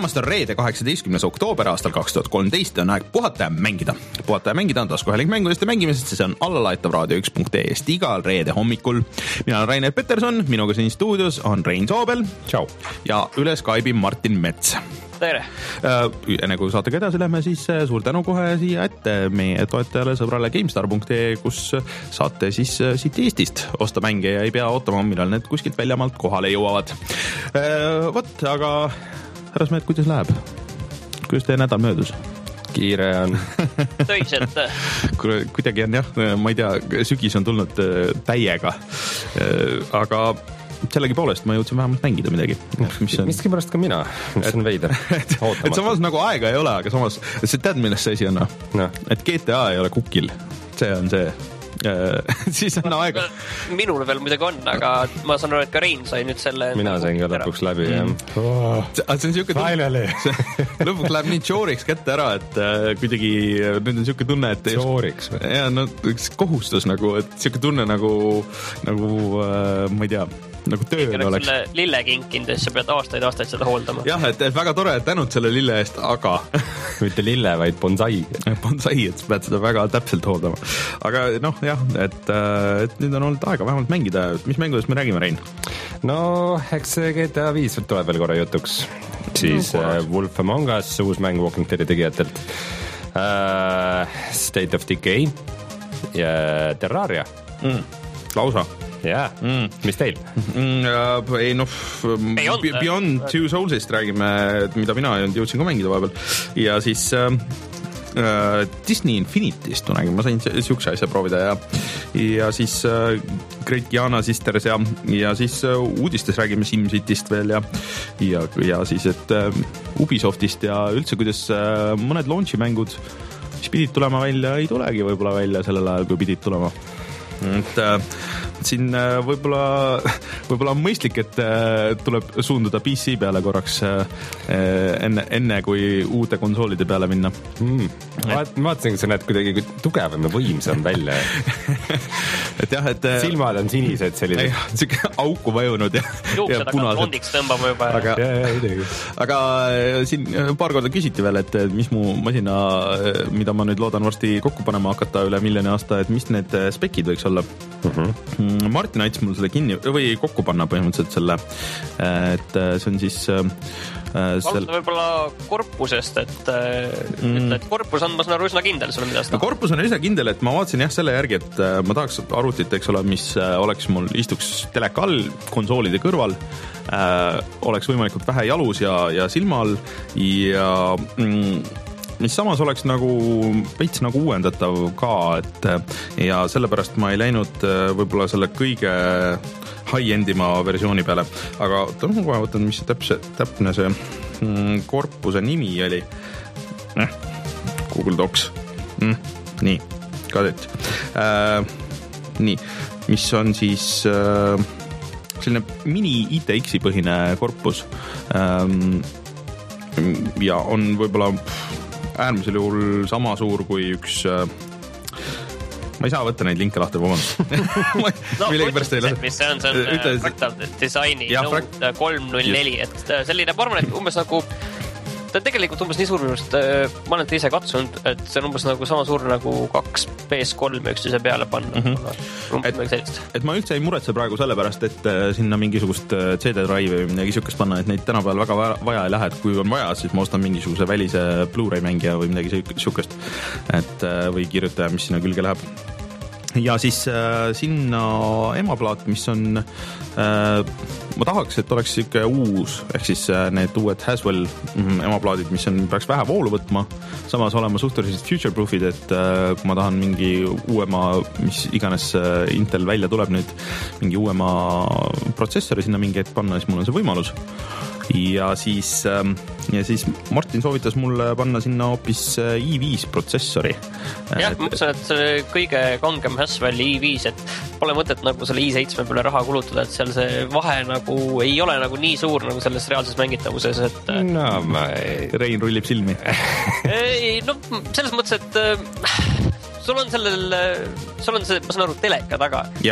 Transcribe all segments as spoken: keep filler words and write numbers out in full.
tulemast on reede kaheksateistkümnes oktoober aastal kaks tuhat kolmteist ja on aeg puhata ja mängida. Puhata ja mängida on taskuhääling mängudest ja mängimisest, see on allalaetav raadio üks punkt ee-st igal reede hommikul. Mina olen Rainer Peterson, minuga siin stuudios on Rein Soobel. Ciao. Ja üle Skype'i Martin Mets. Tere! Enne kui saatega edasi lähme, siis suur tänu kohe siia ette meie toetajale sõbrale GameStar punkt ee, kus saate siis siit Eestist osta mänge ja ei pea ootama, millal need kuskilt väljamaalt kohale jõuavad. Vot, aga härrasmehed, kuidas läheb? Kuidas teie nädal möödus? Kiire on. Töiselt. Kuidagi on jah, ma ei tea, sügis on tulnud täiega. Aga sellegi poolest ma jõudsin vähemalt mängida midagi. Mis on... Miski pärast ka mina, mis on veider. et, et samas nagu aega ei ole, aga samas, see tead, millest see asi on? No. Et G T A ei ole kukil. See on see. Siis on aega. Minul veel midagi on, aga ma saan aru, et ka Rein sai nüüd selle... Mina sain ka lõpuks läbi, jah. Oh. See on siuke tunne... lõpuks läheb nii tšooriks kätte ära, et kuidagi nüüd on siuke tunne, et... Tšooriks või? Ja, no kohustus nagu, et siuke tunne nagu, nagu ma ei tea... nagu tööl oleks. Selle lille kinkinud, et sa pead aastaid aastaid seda hooldama. Jah, et väga tore, et tänud selle lille eest, aga... mitte lille, vaid bonsai. Bonsai, et sa pead seda väga täpselt hooldama. Aga noh, jah, et, et nüüd on olnud aega vähemalt mängida. Mis mängudest me räägime, Rein? No, eks G T A viis tuleb veel korra jutuks. Siis no, uh, Wolf Among Us, uus mäng Walking Deadi tegijatelt. Uh, State of Decay ja Terraria. Mm. Lausa. Jaa, mm. mis teil? Mm, uh, ei noh, Beyond, Beyond Two Soulsist räägime, mida mina jõudsin ka mängida vahepeal. Ja siis uh, uh, Disney Infinityst räägime, ma sain siukse asja proovida ja, ja siis uh, Great Giana Sisters ja, ja siis uh, uudistes räägime SimCityst veel ja, ja, ja siis et uh, Ubisoftist ja üldse, kuidas uh, mõned launchi mängud, mis pidid tulema välja, ei tulegi võib-olla välja sellel ajal, kui pidid tulema. Et äh, siin äh, võib-olla, võib-olla on mõistlik, et äh, tuleb suunduda P C peale korraks äh, enne, enne kui uute konsoolide peale minna. Mm. Vaat, ma vaatasin, et sa näed kuidagi tugevam ja võimsam välja. et jah, et... silmad on sinised sellised. Siuke auku vajunud ja, ja punased. Rondiks tõmbama juba. Aga, ja, ja, aga siin paar korda küsiti veel, et mis mu masina, mida ma nüüd loodan varsti kokku panema hakata üle miljoni aasta, et mis need spekid võiks olla. Uh-huh. Martin aits mul selle kinni või kokku panna põhimõtteliselt selle, et see on siis äh, sel... võib-olla korpusest, et, mm. et korpus on, ma saan aru, üsna kindel sulle, mida seda. No, korpus on üsna kindel, et ma vaatasin jah selle järgi, et ma tahaks arvutit, eks ole, mis oleks mul istuks teleka all konsoolide kõrval, äh, oleks võimalikult vähe jalus ja, ja silma all ja mm, mis samas oleks nagu veits nagu uuendatav ka, et ja sellepärast ma ei läinud võib-olla selle kõige high-endima versiooni peale, aga noh, ma kohe võtan, mis see täpse, täpne see mm, korpuse nimi oli. Eh, Google Docs. Mm, nii, kadet. Äh, nii, mis on siis äh, selline mini I T X-i põhine korpus ähm, ja on võib-olla äärmisel juhul sama suur kui üks äh, ma ei saa võtta neid linke lahti, vabandust. no, mõtlesid, mis see on, see on Ütles... Fractal Designi ja, Note frak... kolm null neli, et selline, ma arvan, et umbes nagu ta on tegelikult umbes nii suur minust, ma olen ise katsunud, et see on umbes nagu sama suur nagu kaks P S kolm üksteise peale panna. Mm-hmm. Et, et ma üldse ei muretse praegu sellepärast, et sinna mingisugust C D-drive või midagi sükest panna, et neid tänapäeval väga vaja ei lähe, et kui on vaja, siis ma ostan mingisuguse välise Blu-ray mängija või midagi sükest, et või kirjutaja, mis sinna külge läheb. Ja siis äh, sinna emaplaat, mis on äh, ma tahaks, et oleks siuke uus, ehk siis äh, need uued Haswell mm, emaplaadid, mis on peaks vähe voolu võtma, samas olema suhteliselt future-proofid, et äh, kui ma tahan mingi uuema, mis iganes äh, Intel välja tuleb nüüd, mingi uuema protsessori sinna mingi hetk panna, siis mul on see võimalus. Ja siis, ja siis Martin soovitas mulle panna sinna hoopis i viis protsessori. Jah, ma mõtlesin, et see kõige kangem Haswell i viis, et pole mõtet nagu selle i seitsme peale raha kulutada, et seal see vahe nagu ei ole nagu nii suur nagu selles reaalses mängitavuses, et... No, ma ei... Rein rullib silmi. ei, no, selles mõttes, et sul on sellel, sul on see, ma saan aru, teleka taga. Jah.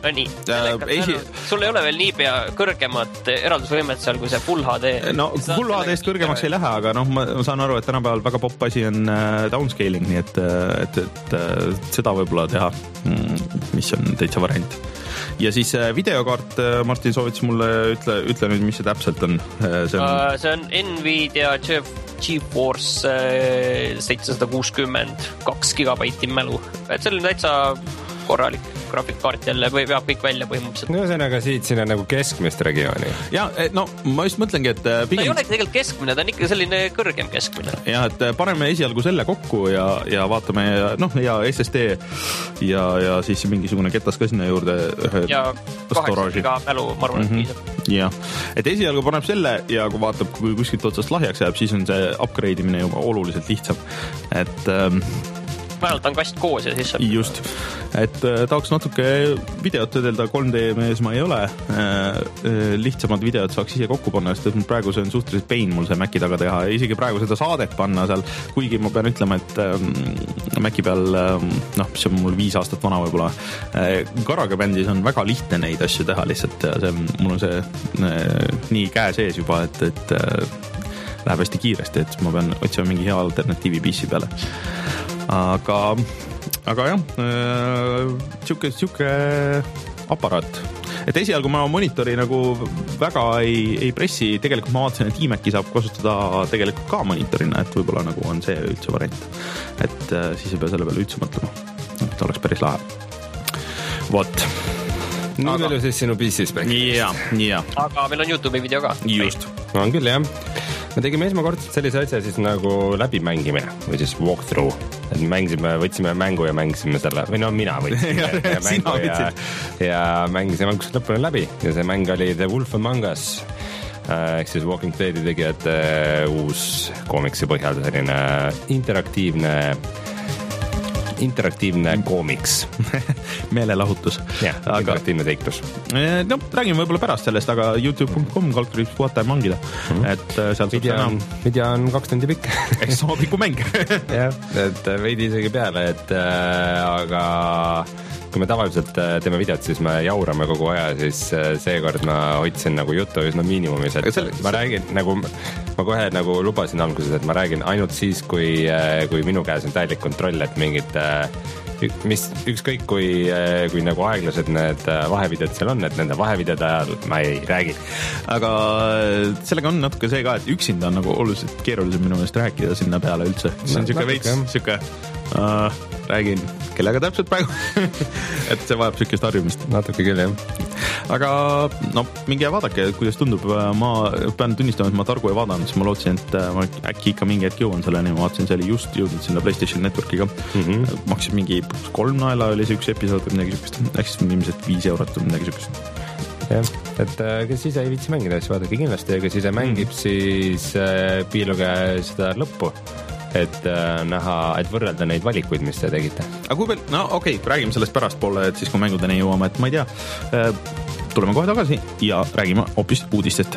no nii, telekas, esi... sul ei ole veel nii pea kõrgemat eraldusvõimet seal kui see Full H D. No Full H D-st kõrgemaks ei lähe, aga noh, ma saan aru, et tänapäeval väga popp asi on downscaling, nii et, et, et, et seda võib-olla teha, mis on täitsa variant. Ja siis videokaart, Martin soovitas mulle, ütle, ütle nüüd, mis see täpselt on. See on, uh, see on Nvidia GeForce seitsesada kuuskümmend kaks gigabaiti mälu. Et see on täitsa korralik graafikkaart jälle või peab kõik välja põhimõtteliselt. No see on aga siit sinna nagu keskmist regiooni. Ja, no ma just mõtlengi, et pigem... ta ei ole tegelikult keskmine, ta on ikka selline kõrgem keskmine. Ja, et paneme esialgu selle kokku ja, ja vaatame, noh, ja S S D ja, ja siis mingisugune ketas ka sinna juurde. Ja kaheksa giga mälu, ma arvan, et piisab. Ja, et esialgu paneb selle ja kui vaatab, kui kuskilt otsast lahjaks jääb, siis on see upgrade imine juba oluliselt lihtsam. Et... Ähm, vähemalt on kast koos ja siis saab... Just, et äh, tahaks natuke videot töödelda, kolm D mees ma ei ole. Äh, lihtsamad videod saaks ise kokku panna, sest praegu see on suhteliselt pain mul see Maci taga teha ja isegi praegu seda saadet panna seal, kuigi ma pean ütlema, et äh, Maci peal, äh, noh, mis on mul viis aastat vana võibolla, äh, GarageBandis on väga lihtne neid asju teha lihtsalt ja see, mul on see äh, nii käe sees juba, et, et äh, läheb hästi kiiresti, et ma pean otsima mingi hea alternatiivi P C peale. Aga, aga jah, siuke, siuke aparaat. Et esialgu ma monitori nagu väga ei, ei pressi, tegelikult ma vaatasin, et iMaci saab kasutada tegelikult ka monitorina, et võib-olla nagu on see üldse variant. Et siis ei pea selle peale üldse mõtlema. Et oleks päris lahe. Vot. Nii aga... palju siis sinu P C spektrist. Ja, ja. Aga meil on YouTube'i video ka. Just. On küll, jah. Me tegime esmakordselt sellise asja siis nagu läbimängimine või siis walkthrough. Et mängisime, võtsime mängu ja mängisime selle, või no mina võtsin ja, mängu ja, ja mängisime algusest lõpuni läbi. Ja see mäng oli The Wolf Among Us, ehk siis Walking Deadi tegijate uus koomiksi põhjal selline interaktiivne interaktiivne koomiks. Meelelahutus. Jah, aga... interaktiivne teiklus. No, räägime võib-olla pärast sellest, aga youtube punkt com kalkurips puhata ja mangida. Mm-hmm. Et sealt video on, video on kaks tundi pikk. Eks sama pikku mäng. Jah, et veidi isegi peale, et äh, aga kui me tavaliselt teeme videot, siis me jaurame kogu aja, siis seekord ma hoidsin nagu juttu üsna miinimumis, et selle, ma räägin nagu, ma kohe nagu lubasin alguses, et ma räägin ainult siis, kui, kui minu käes on täielik kontroll, et mingid mis, ükskõik kui, kui nagu aeglased need vahevideod seal on, et nende vahevideode ajal ma ei räägi. Aga sellega on natuke see ka, et üksinda on nagu oluliselt keerulisem minu meelest rääkida sinna peale üldse. See on siuke veits, siuke uh, räägin kellega täpselt praegu et see vajab sükest harjumist. Natuke küll, jah. Aga no, minge vaadake, kuidas tundub. Ma pean tunnistama, et ma targu ei vaadanud, siis ma lootsin, et ma äkki ikka mingi hetk jõuan selleni. Ma vaatasin, see oli just jõudnud sinna PlayStation Networkiga. Mm-hmm. Maksis mingi kolm naela oli see üks episood või midagi sükest. Äkki ilmselt viis eurot või midagi sükest. Jah, et kes ise ei viitsi mängida, siis vaadake kindlasti. Ja kes ise mängib, mm. siis piiluge seda lõppu. Et äh, näha, et võrrelda neid valikuid, mis te tegite. Aga kui veel, no okei, okay, räägime sellest pärast poole, et siis kui mängudeni jõuame, et ma ei tea, äh, tuleme kohe tagasi ja räägime hoopis uudistest.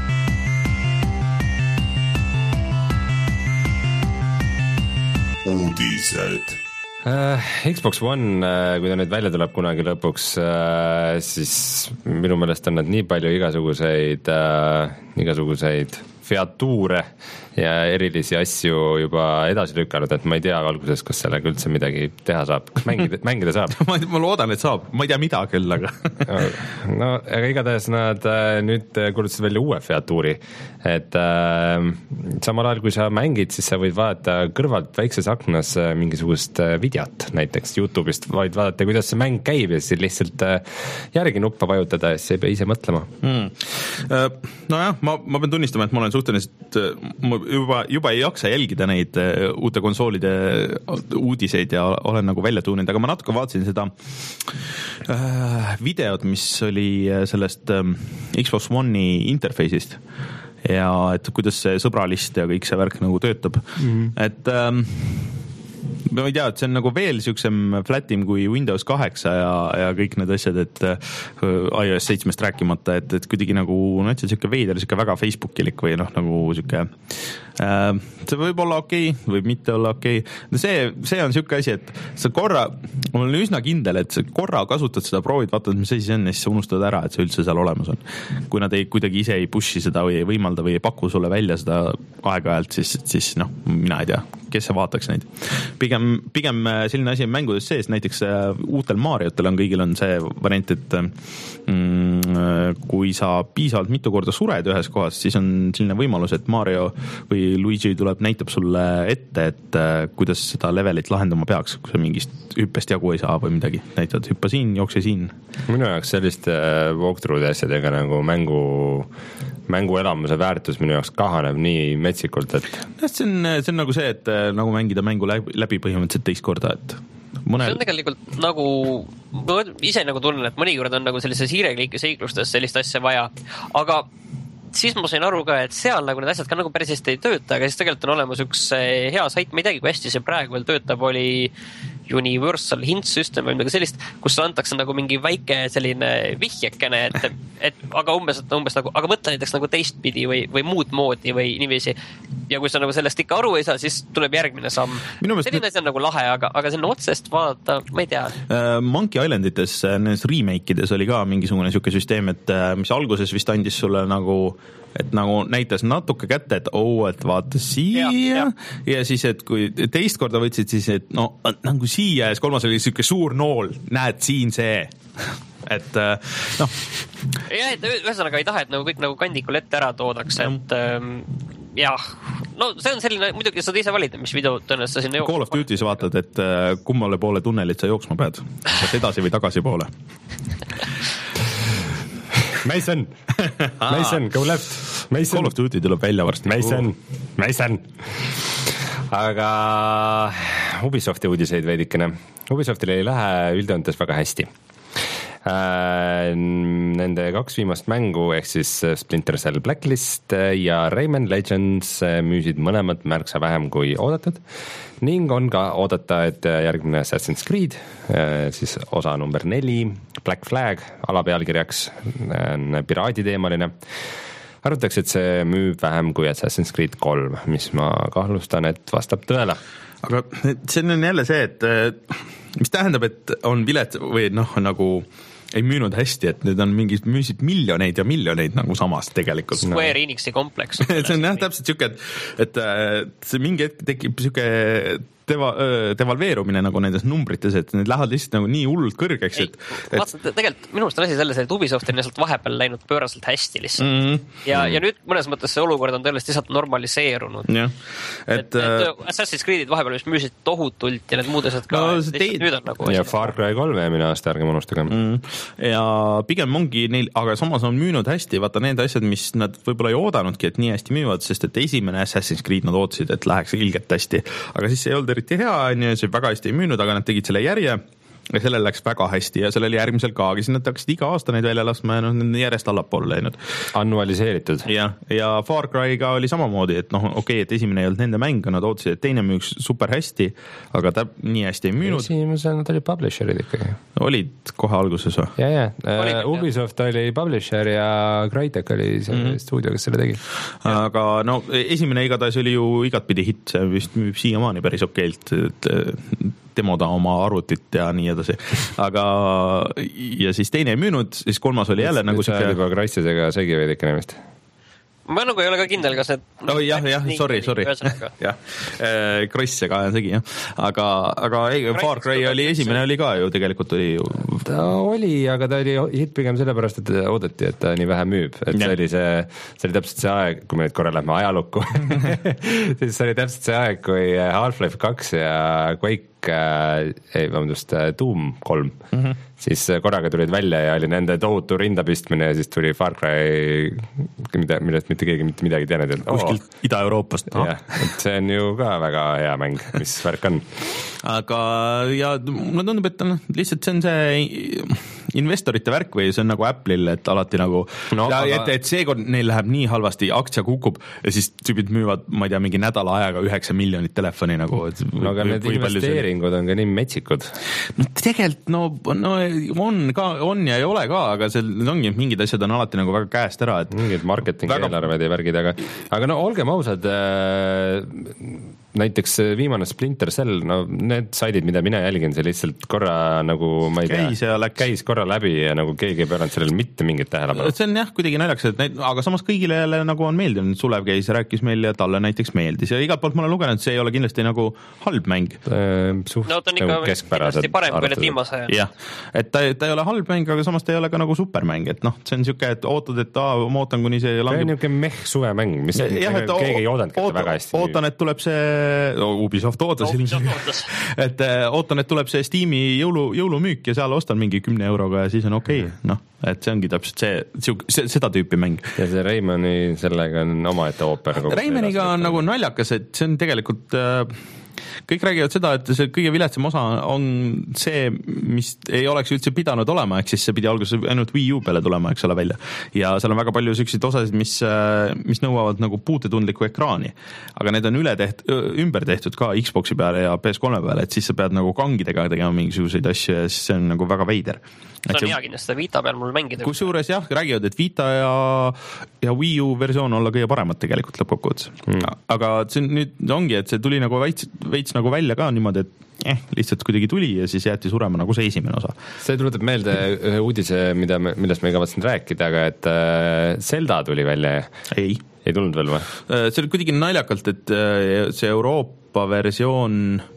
Uudised. Uh, Xbox One, uh, kui ta nüüd välja tuleb kunagi lõpuks, uh, siis minu meelest on nad nii palju igasuguseid, uh, igasuguseid featuure ja erilisi asju juba edasi lükanud, et ma ei tea alguses, kas sellega üldse midagi teha saab. Kas mängida, mängida saab? ma, ma loodan, et saab. Ma ei tea mida küll, aga... no, aga igatahes nad äh, nüüd kuulutasid välja uue featuuri. Et äh, samal ajal, kui sa mängid, siis sa võid vaadata kõrvalt väikses aknas äh, mingisugust äh, videot, näiteks YouTube'ist, vaid vaadata, kuidas see mäng käib ja siis lihtsalt äh, järgi nuppa vajutada ja siis ei pea ise mõtlema. Hmm. Uh, no jah, ma, ma pean tunnistama, et ma olen suhteliselt ma juba, juba ei jaksa jälgida neid uute konsoolide uudiseid ja olen nagu välja tuuninud, aga ma natuke vaatasin seda äh, videot, mis oli sellest ähm, Xbox One'i interface'ist ja et kuidas see sõbralist ja kõik see värk nagu töötab. Mm-hmm. Et ähm, ma ei tea, et see on nagu veel siuksem flatim kui Windows kaheksa ja, ja kõik need asjad, et iOS seitsmest rääkimata, et, et kuidagi nagu, no et see on siuke veider, siuke väga Facebookilik või noh, nagu siuke äh, see võib olla okei okay, võib mitte olla okei okay. No see, see on siuke asi, et sa korra, ma olen üsna kindel, et sa korra kasutad seda, proovid, vaatad, mis asi see on ja siis sa unustad ära, et see üldse seal olemas on. Kui nad ei, kuidagi ise ei pushi seda või ei võimalda või ei paku sulle välja seda aeg-ajalt, siis, siis noh, mina ei tea, kes see vaataks neid. Pigem, pigem selline asi on mängudes sees, näiteks uutel Mariotel on kõigil on see variant, et mm, kui sa piisavalt mitu korda sured ühes kohas, siis on selline võimalus, et Mario või Luigi tuleb, näitab sulle ette, et kuidas seda levelit lahendama peaks, kui sa mingist hüppest jagu ei saa või midagi. Näitavad, hüppa siin, jookse siin. Minu jaoks selliste walkthrough'de asjadega nagu mängu mänguelamuse väärtus minu jaoks kahaneb nii metsikult, et see on, see on nagu see, et nagu mängida mängu läbi, läbi põhimõtteliselt teist korda, et mõnel... see on tegelikult nagu ma ise nagu tunnen, et mõnikord on nagu sellises hiirekliiki seiklustes sellist asja vaja, aga siis ma sain aru ka, et seal nagu need asjad ka nagu päris hästi ei tööta, aga siis tegelikult on olemas üks hea sait, ma ei teagi, kui hästi see praegu veel töötab, oli Universal Hint System või midagi sellist, kus antakse nagu mingi väike selline vihjekene, et, et aga umbes, umbes nagu, aga mõtle näiteks nagu teistpidi või, või muud moodi või niiviisi. Ja kui sa nagu sellest ikka aru ei saa, siis tuleb järgmine samm. Selline asi on nagu lahe, aga, aga see on otsest vaadata, ma ei tea. Monkey Islandites, nendes remake-ides oli ka mingisugune siuke süsteem, et mis alguses vist andis sulle nagu et nagu näitas natuke kätte, et oo, et vaata siia ja, ja. ja siis, et kui teist korda võtsid, siis et no nagu siia ja siis kolmas oli siuke suur nool, näed siin see et noh. jah, et ühesõnaga ei taha, et nagu kõik nagu kandikul ette ära toodaks, et ähm, jah, no see on selline, muidugi saad ise valida, mis video tõenäoliselt sa sinna jooksma. Call of Duty's vaatad, et kummale poole tunnelit sa jooksma pead, kas edasi või tagasi poole. Mason, Mason, go left. Mason. Call of Duty tuleb välja varsti. Mason, Mason. Aga Ubisofti uudiseid veidikene. Ubisoftil ei lähe üldjoontes väga hästi. Nende kaks viimast mängu ehk siis Splinter Cell Blacklist ja Rayman Legends müüsid mõlemad märksa vähem kui oodatud ning on ka oodata, et järgmine Assassin's Creed, siis osa number neli, Black Flag, alapealkirjaks on piraaditeemaline. Arvatakse, et see müüb vähem kui Assassin's Creed kolm, mis ma kahtlustan, et vastab tõele. Aga see on jälle see, et mis tähendab, et on vilet või noh, nagu ei müünud hästi, et need on mingid müüsid miljoneid ja miljoneid nagu samas tegelikult. Square Enixi kompleks. see on jah täpselt siuke, et, et see mingi hetk tekib siuke deva, devalveerumine nagu nendes numbrites, et need lähevad lihtsalt nagu nii hullult kõrgeks, et, et... Vaatsa, tegelikult minu arust on asi selles, et Ubisoft on lihtsalt vahepeal läinud pööraselt hästi lihtsalt mm -hmm. ja, ja nüüd mõnes mõttes see olukord on tõeliselt lihtsalt normaliseerunud. Ja, et, et, et Assassin's Creed'id vahepeal mis müüsid tohutult ja need muud asjad ka no, teid... nüüd on nagu ja Far Cry kolm eelmine aasta, ärge unustage mm. -hmm. ja pigem ongi neil, aga samas on müünud hästi, vaata need asjad, mis nad võib-olla ei oodanudki, et nii hästi müüvad, sest et esimene Assassin's Creed nad ootasid, et läheks ilgelt hästi, aga siis ei olnud eriti hea, see väga hästi ei müünud, aga nad tegid selle järje ja sellel läks väga hästi ja sellel järgmisel ka, siis nad hakkasid iga aasta neid välja laskma ja noh, järjest allapoole läinud. Annualiseeritud. Ja, ja Far Cry'ga oli samamoodi, et noh, okei, okay, et esimene ei olnud nende mäng, nad ootasid, et teine müüks super hästi, aga ta nii hästi ei müünud. Esimesel nad oli publisherid ikkagi. Olid kohe alguses või? Ja, ja, uh, Ubisoft jah. Oli publisher ja Crytek oli see mm -hmm. stuudio, kes selle tegi. Aga no esimene igatahes oli ju igatpidi hitt, see vist müüb siiamaani päris okeilt, et demoda oma arvutit ja nii edasi. Aga ja siis teine ei müünud, siis kolmas oli jälle nüüd nagu siuke juba Krassidega segi veidikene vist. Ma nagu ei ole ka kindel, kas need oh, jah, jah, sorry, sorry. jah, Krossiga on segi, jah. Aga, aga ei, Far Cry oli esimene oli ka ju, tegelikult oli ju... Ta oli, aga ta oli hitt pigem sellepärast, et oodati, et ta nii vähe müüb. Et see oli, see, see oli täpselt see aeg, kui me nüüd korra lähme ajalukku, siis see oli täpselt see aeg, kui Half-Life kaks ja Quake ei, vabandust, Doom kolm mm -hmm. siis korraga tulid välja ja oli nende tohutu rindapistmine ja siis tuli Far Cry, millest mitte keegi mitte midagi teanud. Kuskilt oh. Ida-Euroopast. No. Ja, et see on ju ka väga hea mäng, mis värk on. Aga ja mulle tundub, et no, lihtsalt see on see investorite värk või see on nagu Apple'il, et alati nagu no, ja, aga... et, et seekord neil läheb nii halvasti, aktsia kukub ja siis tüübid müüvad, ma ei tea, mingi nädala ajaga üheksa miljonit telefoni nagu. No aga need investeeringud on ka nii metsikud. No tegelikult no, no on ka, on ja ei ole ka, aga see ongi, mingid asjad on alati nagu väga käest ära, et mingid marketingi väga... eelarved ja värgid, aga aga no olgem ausad, äh, näiteks viimane Splinter Cell, no need saidid, mida mina jälgin, see lihtsalt korra nagu, ma ei tea, käis, ja käis korra läbi ja nagu keegi ei pööranud sellele mitte mingit tähelepanu. See on jah, kuidagi naljakas, et neid, aga samas kõigile jälle nagu on meeldinud, Sulev käis ja rääkis meil ja talle näiteks meeldis ja igalt poolt ma olen lugenud, see ei ole kindlasti nagu halb mäng. Suht no ta on ikka nagu kindlasti parem kui need viimase. Jah, et ta, ta ei ole halb mäng, aga samas ta ei ole ka nagu supermäng, et noh, see on siuke, et ootad, et aa, ma ootan, kuni see langeb. See on niuke meh suvemäng, mis ja, jah, et, keegi ei oodanud oota, väga hästi. Ootan, et tuleb see Ubisoft ootas no, ilmselt, et ootan, et tuleb see Steam'i jõulu, jõulumüük ja seal ostan mingi kümne euroga ja siis on okei okay. Noh, et see ongi täpselt see, see, seda tüüpi mäng. Ja see Raymani sellega on oma ette ooper. Raymaniga on nagu naljakas, et see on tegelikult kõik räägivad seda, et see kõige viletsam osa on see, mis ei oleks üldse pidanud olema, ehk siis see pidi alguses ainult Wii U peale tulema, eks ole, välja. Ja seal on väga palju selliseid osasid, mis, mis nõuavad nagu puutetundlikku ekraani. Aga need on üle teht, ümber tehtud ka Xboxi peale ja P S kolme peale, et siis sa pead nagu kangidega tegema mingisuguseid asju ja siis see on nagu väga veider. See on hea kindlasti, seda Vita peal mul mängida. Kus juures jah, räägivad, et Vita ja, ja Wii U versioon olla kõige paremad tegelikult lõppkokkuvõttes. Mm. Aga see nüüd ongi, et see tuli nagu veits, veits nagu välja ka niimoodi, et eh, lihtsalt kuidagi tuli ja siis jäeti surema nagu see esimene osa. See tuletab meelde ühe uudise, mida me, millest me ei kavatsenud rääkida, aga et äh, Zelda tuli välja. Ei. Ei tulnud veel või? See oli kuidagi naljakalt, et see Euroopa versioon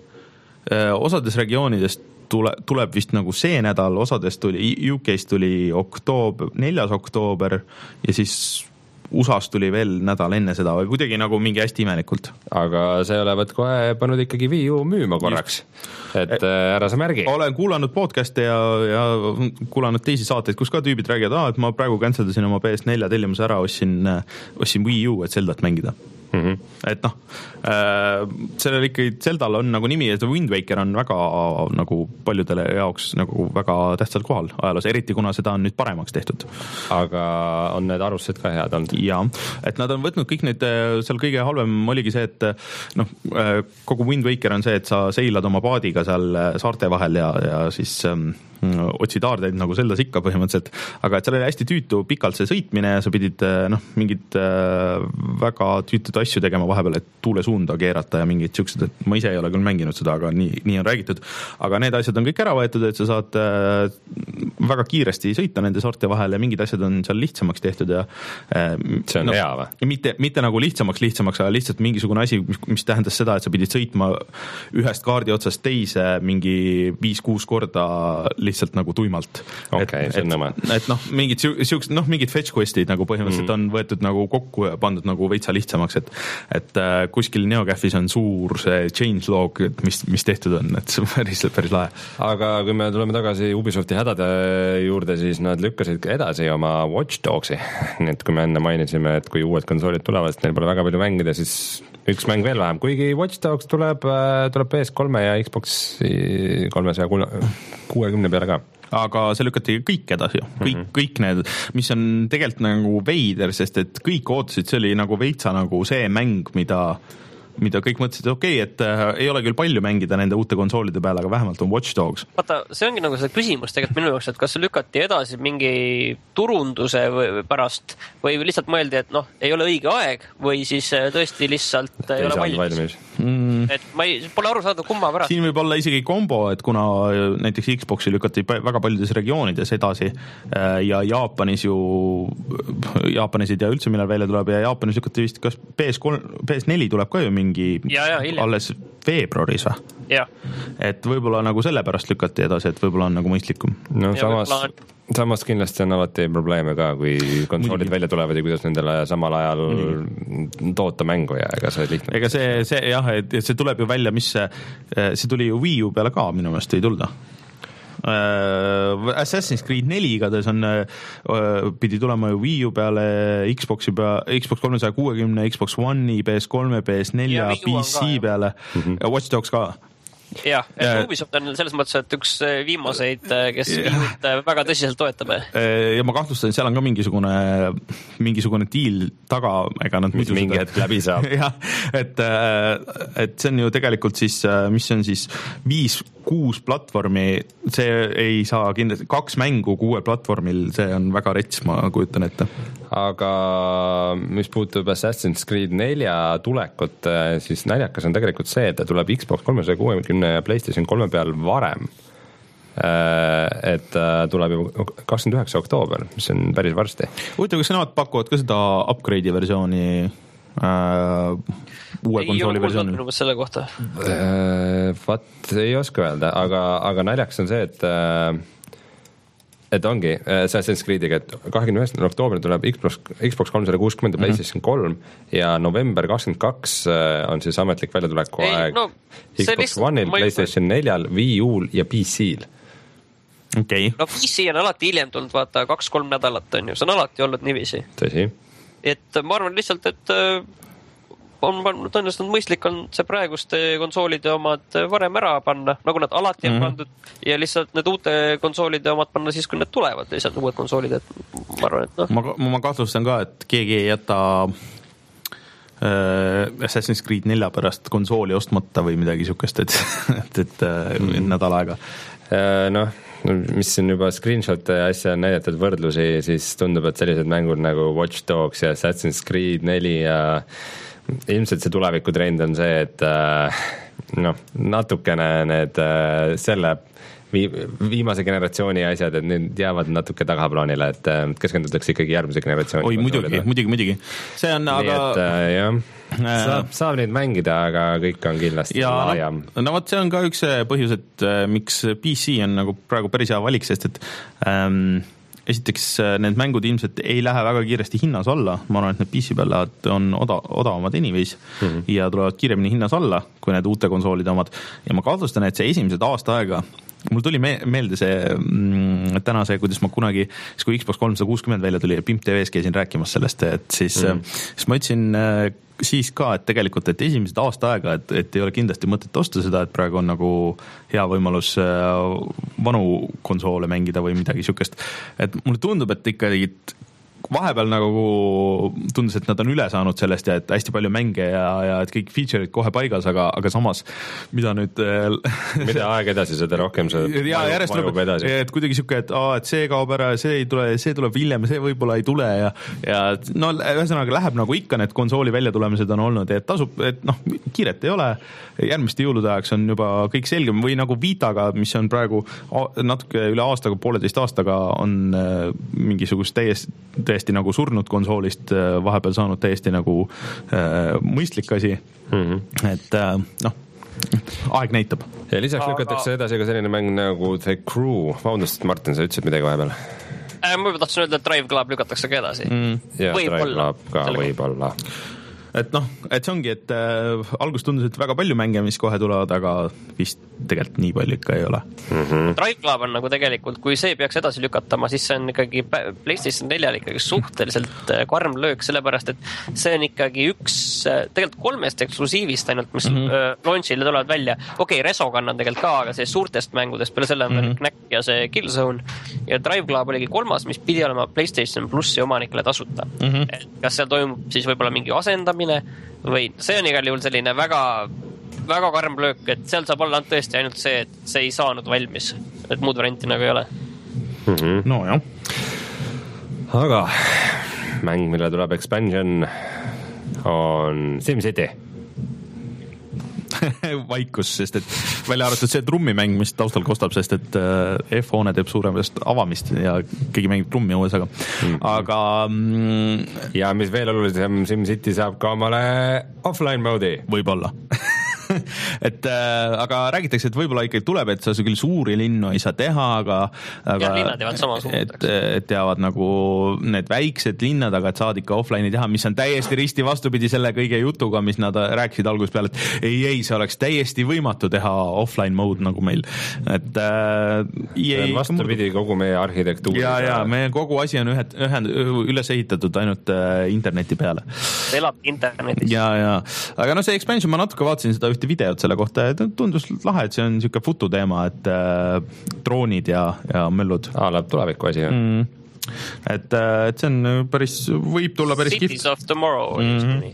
osades regioonidest tule, tuleb vist nagu see nädal, osades tuli, U K-s tuli oktoober, neljas oktoober ja siis U S A-s tuli veel nädal enne seda või kuidagi nagu mingi hästi imelikult. Aga see olevat kohe pannud ikkagi Wii U müüma korraks, et ära sa märgi. Olen kuulanud podcast'e ja, ja kuulanud teisi saateid, kus ka tüübid räägivad, ah, et ma praegu canceldasin oma P S neli tellimuse ära, ostsin, ostsin Wii U, et Zeldat mängida. Mm-hmm. Et noh, äh, sellel ikkagi Zeldal on nagu nimi, et Wind Waker on väga nagu paljudele jaoks nagu väga tähtsal kohal ajaloos, eriti kuna seda on nüüd paremaks tehtud. Aga on need arvustused ka head olnud? Jaa, et nad on võtnud kõik need, seal kõige halvem oligi see, et noh, kogu Wind Waker on see, et sa seilad oma paadiga seal saarte vahel ja, ja siis ähm, otsid aardeid nagu Zeldas ikka põhimõtteliselt, aga et seal oli hästi tüütu pikalt see sõitmine ja sa pidid noh, mingid äh, väga tüütud asju tegema vahepeal, et tuule suunda keerata ja mingid siuksed, et ma ise ei ole küll mänginud seda, aga nii, nii on räägitud, aga need asjad on kõik ära võetud, et sa saad äh, väga kiiresti sõita nende saarte vahel ja mingid asjad on seal lihtsamaks tehtud ja äh, see on no, hea või? Mitte, mitte nagu lihtsamaks lihtsamaks, aga lihtsalt mingisugune asi, mis, mis tähendas seda, et sa pidid sõitma ühest kaardi otsast teise mingi viis-kuus korda lihtsalt nagu tuimalt. Okay, et, et, et noh, mingid siuksed, noh, mingid fetch questid nagu põhimõtteliselt mm. on võetud nagu kokku ja pandud nagu veitsa lihtsamaks, et, et äh, kuskil NeoGAFis on suur see changelog, mis, mis tehtud on, et see on päris, päris lahe. Aga kui me tuleme tagasi Ubisofti hädade juurde, siis nad lükkasid edasi oma Watch Dogsi. Nii et kui me enne mainisime, et kui uued konsoolid tulevad, neil pole väga palju mängida, siis üks mäng veel vähem, kuigi Watch Dogs tuleb, tuleb P S kolme ja Xbox kolmesaja kuuekümne peale ka. Aga see lükati kõik edasi, kõik, mm-hmm. kõik need, mis on tegelikult nagu veider, sest et kõik ootasid, see oli nagu veitsa nagu see mäng, mida mida kõik mõtlesid, okei, okay, et äh, ei ole küll palju mängida nende uute konsoolide peale, aga vähemalt on Watch Dogs. Vaata, see ongi nagu see küsimus tegelikult minu jaoks, et kas see lükati edasi mingi turunduse või pärast või lihtsalt mõeldi, et noh, ei ole õige aeg või siis tõesti lihtsalt ei, ei ole valmis. valmis. Mm. Et ma ei, pole aru saada kumma pärast. Siin võib olla isegi kombo, et kuna näiteks Xboxi lükati väga paljudes regioonides edasi ja Jaapanis ju, Jaapanis ei tea üldse, millal välja tuleb ja Jaapanis lükati vist kas P S kolm, P S neli tuleb ka ju mingi ja, ja, alles veebruaris või? Ja. Et võib-olla nagu sellepärast lükati edasi, et võib-olla on nagu mõistlikum. No ja samas, samas kindlasti on alati probleeme ka, kui konsoolid välja tulevad ja kuidas nendele samal ajal Mõnigi. toota mängu ja ega see lihtne. Ega see, see jah, et see tuleb ju välja, mis see, see tuli ju Wii U peale ka minu meelest ei tulda. Assassin's Creed neli igatahes on, pidi tulema ju Wii U peale, Xboxi peale, Xbox kolmesaja kuuekümne, Xbox One'i, P S kolme, P S neli, P C peale, mm-hmm. Watch Dogs ka. jah, et Ubisoft on selles mõttes, et üks viimaseid, kes viimult väga tõsiselt toetab. Ja ma kahtlustan, seal on ka mingisugune mingisugune deal taga, ega nad mis mingi hetk läbi saab. jah, et, et see on ju tegelikult siis, mis on siis viis, kuus platvormi, see ei saa kindlasti, kaks mängu kuue platvormil, see on väga rets, ma kujutan ette. Aga mis puutub Assassin's Creed nelja tulekut, siis naljakas on tegelikult see, et ta tuleb Xbox kolmesaja kuuekümne ja PlayStation kolme peal varem. Et tuleb ju kakskümmend üheksa oktoober, mis on päris varsti. Huvitav, kas nemad pakuvad ka seda upgrade'i versiooni äh, uue ei konsooli versiooni? Ei selle kohta. Vat, ei oska öelda, aga, aga naljaks on see, et et ongi Assassin's Creediga, et kahekümne üheksandal oktoobril tuleb Xbox, Xbox kolmsada kuuskümmend ja PlayStation kolm ja november kakskümmend kaks on siis ametlik väljatuleku aeg no, Xbox One'il, PlayStation neljal, Wii U'l ja P C-l. Okay. No P C on alati hiljem tulnud, vaata, kaks-kolm nädalat on ju, see on alati olnud niiviisi. Tõsi. Et ma arvan lihtsalt, et on tõenäoliselt mõistlik on see praeguste konsoolide omad varem ära panna, nagu nad alati on mm-hmm. pandud, ja lihtsalt need uute konsoolide omad panna siis, kui need tulevad, lihtsalt uued konsoolid, et ma arvan, et noh. Ma, ma kahtlustan ka, et keegi ei jäta äh, Assassin's Creed nelja pärast konsooli ostmata või midagi sihukest, et, et, et mm-hmm. nädal aega. Äh, noh, mis siin juba screenshot ja asja on näidatud võrdlusi, siis tundub, et sellised mängud nagu Watch Dogs ja Assassin's Creed neli ja ilmselt see tulevikutrend on see, et noh, natukene need selle viimase generatsiooni asjad, et need jäävad natuke tagaplaanile, et keskendutakse ikkagi järgmise generatsiooni. Oi, muidugi, muidugi, muidugi. See on nii, aga... Et, jah, saab, saab neid mängida, aga kõik on kindlasti ja, laiam. No, no vot, see on ka üks põhjus, et miks P C on nagu praegu päris hea valik, sest et ähm, esiteks need mängud ilmselt ei lähe väga kiiresti hinnas alla, ma arvan, et need P C peal on oda, odavamad anyways mm-hmm. ja tulevad kiiremini hinnas alla, kui need uute konsoolide omad. Ja ma kahtlustan, et see esimesed aasta aega, mul tuli meelde see mm, täna see, kuidas ma kunagi, siis kui Xbox kolmsada kuuskümmend välja tuli ja Pimp T V-s käisin rääkimas sellest, et siis, mm. siis ma ütlesin siis ka, et tegelikult, et esimesed aasta aega, et, et ei ole kindlasti mõtet osta seda, et praegu on nagu hea võimalus vanu konsoole mängida või midagi sihukest. Et mulle tundub, et ikkagi vahepeal nagu tundus, et nad on üle saanud sellest ja et hästi palju mänge ja, ja et kõik feature'id kohe paigas, aga, aga samas, mida nüüd mida aeg edasi, seda rohkem see ja järjest tuleb, et kuidagi sihuke, et, aa, et see kaob ära, see ei tule, see tuleb hiljem, see võib-olla ei tule ja, ja no ühesõnaga läheb nagu ikka need konsooli väljatulemised on olnud, et tasub, et noh, kiiret ei ole, järgmiste jõulude ajaks on juba kõik selgem või nagu Vitaga, mis on praegu natuke üle aastaga, pooleteist aastaga on mingisugust täiesti täiesti nagu surnud konsoolist vahepeal saanud täiesti nagu äh, mõistlik asi mm-hmm. et äh, noh, aeg näitab. Ja lisaks aga... lükatakse edasi ka selline mäng nagu The Crew, vabandust, Martin, sa ütlesid midagi vahepeal? Äh, ma juba tahtsin öelda, et Drive Club lükatakse ka edasi mm. ja Drive Club ka võib-olla. Et noh, et see ongi, et äh, algus tundus, et väga palju mänge, mis kohe tulevad, aga vist tegelikult nii palju ikka ei ole. Mm-hmm. Drive Club on nagu tegelikult, kui see peaks edasi lükatama, siis see on ikkagi PlayStation neljal ikkagi suhteliselt karm löök, sellepärast, et see on ikkagi üks tegelikult kolmest eksklusiivist ainult, mis mm-hmm. launch'ile tulevad välja. Okei, okay, Resogun on tegelikult ka, aga see suurtest mängudest peale selle on mm-hmm. Knack ja see Killzone ja Drive Club oligi kolmas, mis pidi olema PlayStation Plussi omanikele tasuta. Mm-hmm. Kas seal toimub siis võib-olla mingi asendamine või see on igal juhul selline väga, väga karm löök, et seal saab olla tõesti ainult see, et see ei saanud valmis, et muud varianti nagu ei ole. Mm-hmm. No jah. Aga mäng, mille tuleb expansion on SimCity. Vaikus, sest et välja arvatud see trummimäng, mis taustal kostab, sest et F-hoone teeb suuremast avamist ja keegi mängib trummi uues, aga mm. aga mm, ja mis veel olulisem, SimCity saab ka omale offline mode'i. Võib-olla et äh, aga räägitakse, et võib-olla ikkagi tuleb, et sa küll suuri linnu ei saa teha, aga, aga ja, linnad jäävad sama suurteks. Et, et jäävad nagu need väiksed linnad, aga et saad ikka offline'i teha, mis on täiesti risti vastupidi selle kõige jutuga, mis nad rääkisid alguses peale, et ei, ei, see oleks täiesti võimatu teha offline mode nagu meil. Et äh, ei, vastupidi kogu meie arhitektuuri. Ja, ja, meie kogu asi on ühed, ühed, üles ehitatud ainult äh, interneti peale. Elab internetis. Ja, ja, aga no see expansion, ma natuke vaatasin seda ühte vaadati videot selle kohta ja tundus lahe, et see on niisugune fututeema, et äh, droonid ja, ja möllud. Aa, läheb tuleviku asi, jah? Mm. Et, et see on päris, võib tulla päris Cities kift. of Tomorrow mm-hmm.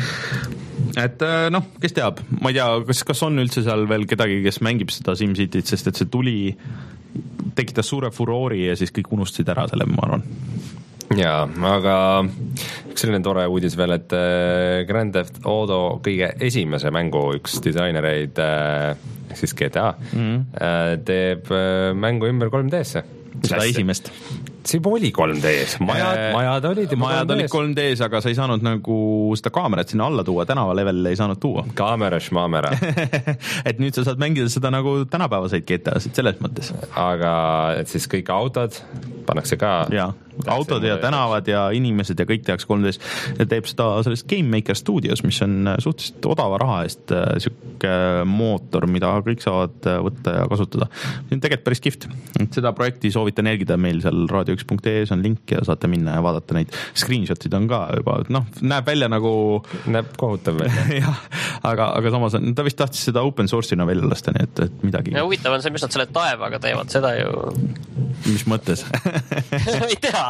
Et noh, kes teab, ma ei tea, kas, kas on üldse seal veel kedagi, kes mängib seda SimCityt, sest et see tuli, tekitas suure furoori ja siis kõik unustasid ära selle, ma arvan. Jaa, aga üks selline tore uudis veel, et Grand Theft Auto kõige esimese mängu üks disainereid, siis G T A, mm-hmm. teeb mängu ümber kolm D-sse. Seda esimest. See oli kolm D-s, majad, majad olid majad olid kolm D-s, aga sa ei saanud nagu seda kaamerat sinna alla tuua, tänava level ei saanud tuua. Kaamera, šmaamera. Et nüüd sa saad mängida seda nagu tänapäevaseid G T A-sid selles mõttes. Aga et siis kõik autod pannakse ka. Jaa, autod ja tänavad ja inimesed ja kõik tehakse kolm D-s. Ja teeb seda sellest Game Maker Studios, mis on suhteliselt odava raha eest siuke mootor, mida kõik saavad võtta ja kasutada. See on tegelikult päris kift. Seda projekti soovitan jälgida meil seal radio üks punkt ee on link ja saate minna ja vaadata neid screenshotid on ka juba, noh, näeb välja nagu näeb kohutav välja. jah, aga, aga samas on, ta vist tahtis seda open source'ina välja lasta, nii et, et midagi. Ja huvitav on see, mis nad selle taevaga teevad, seda ju mis mõttes? ei tea.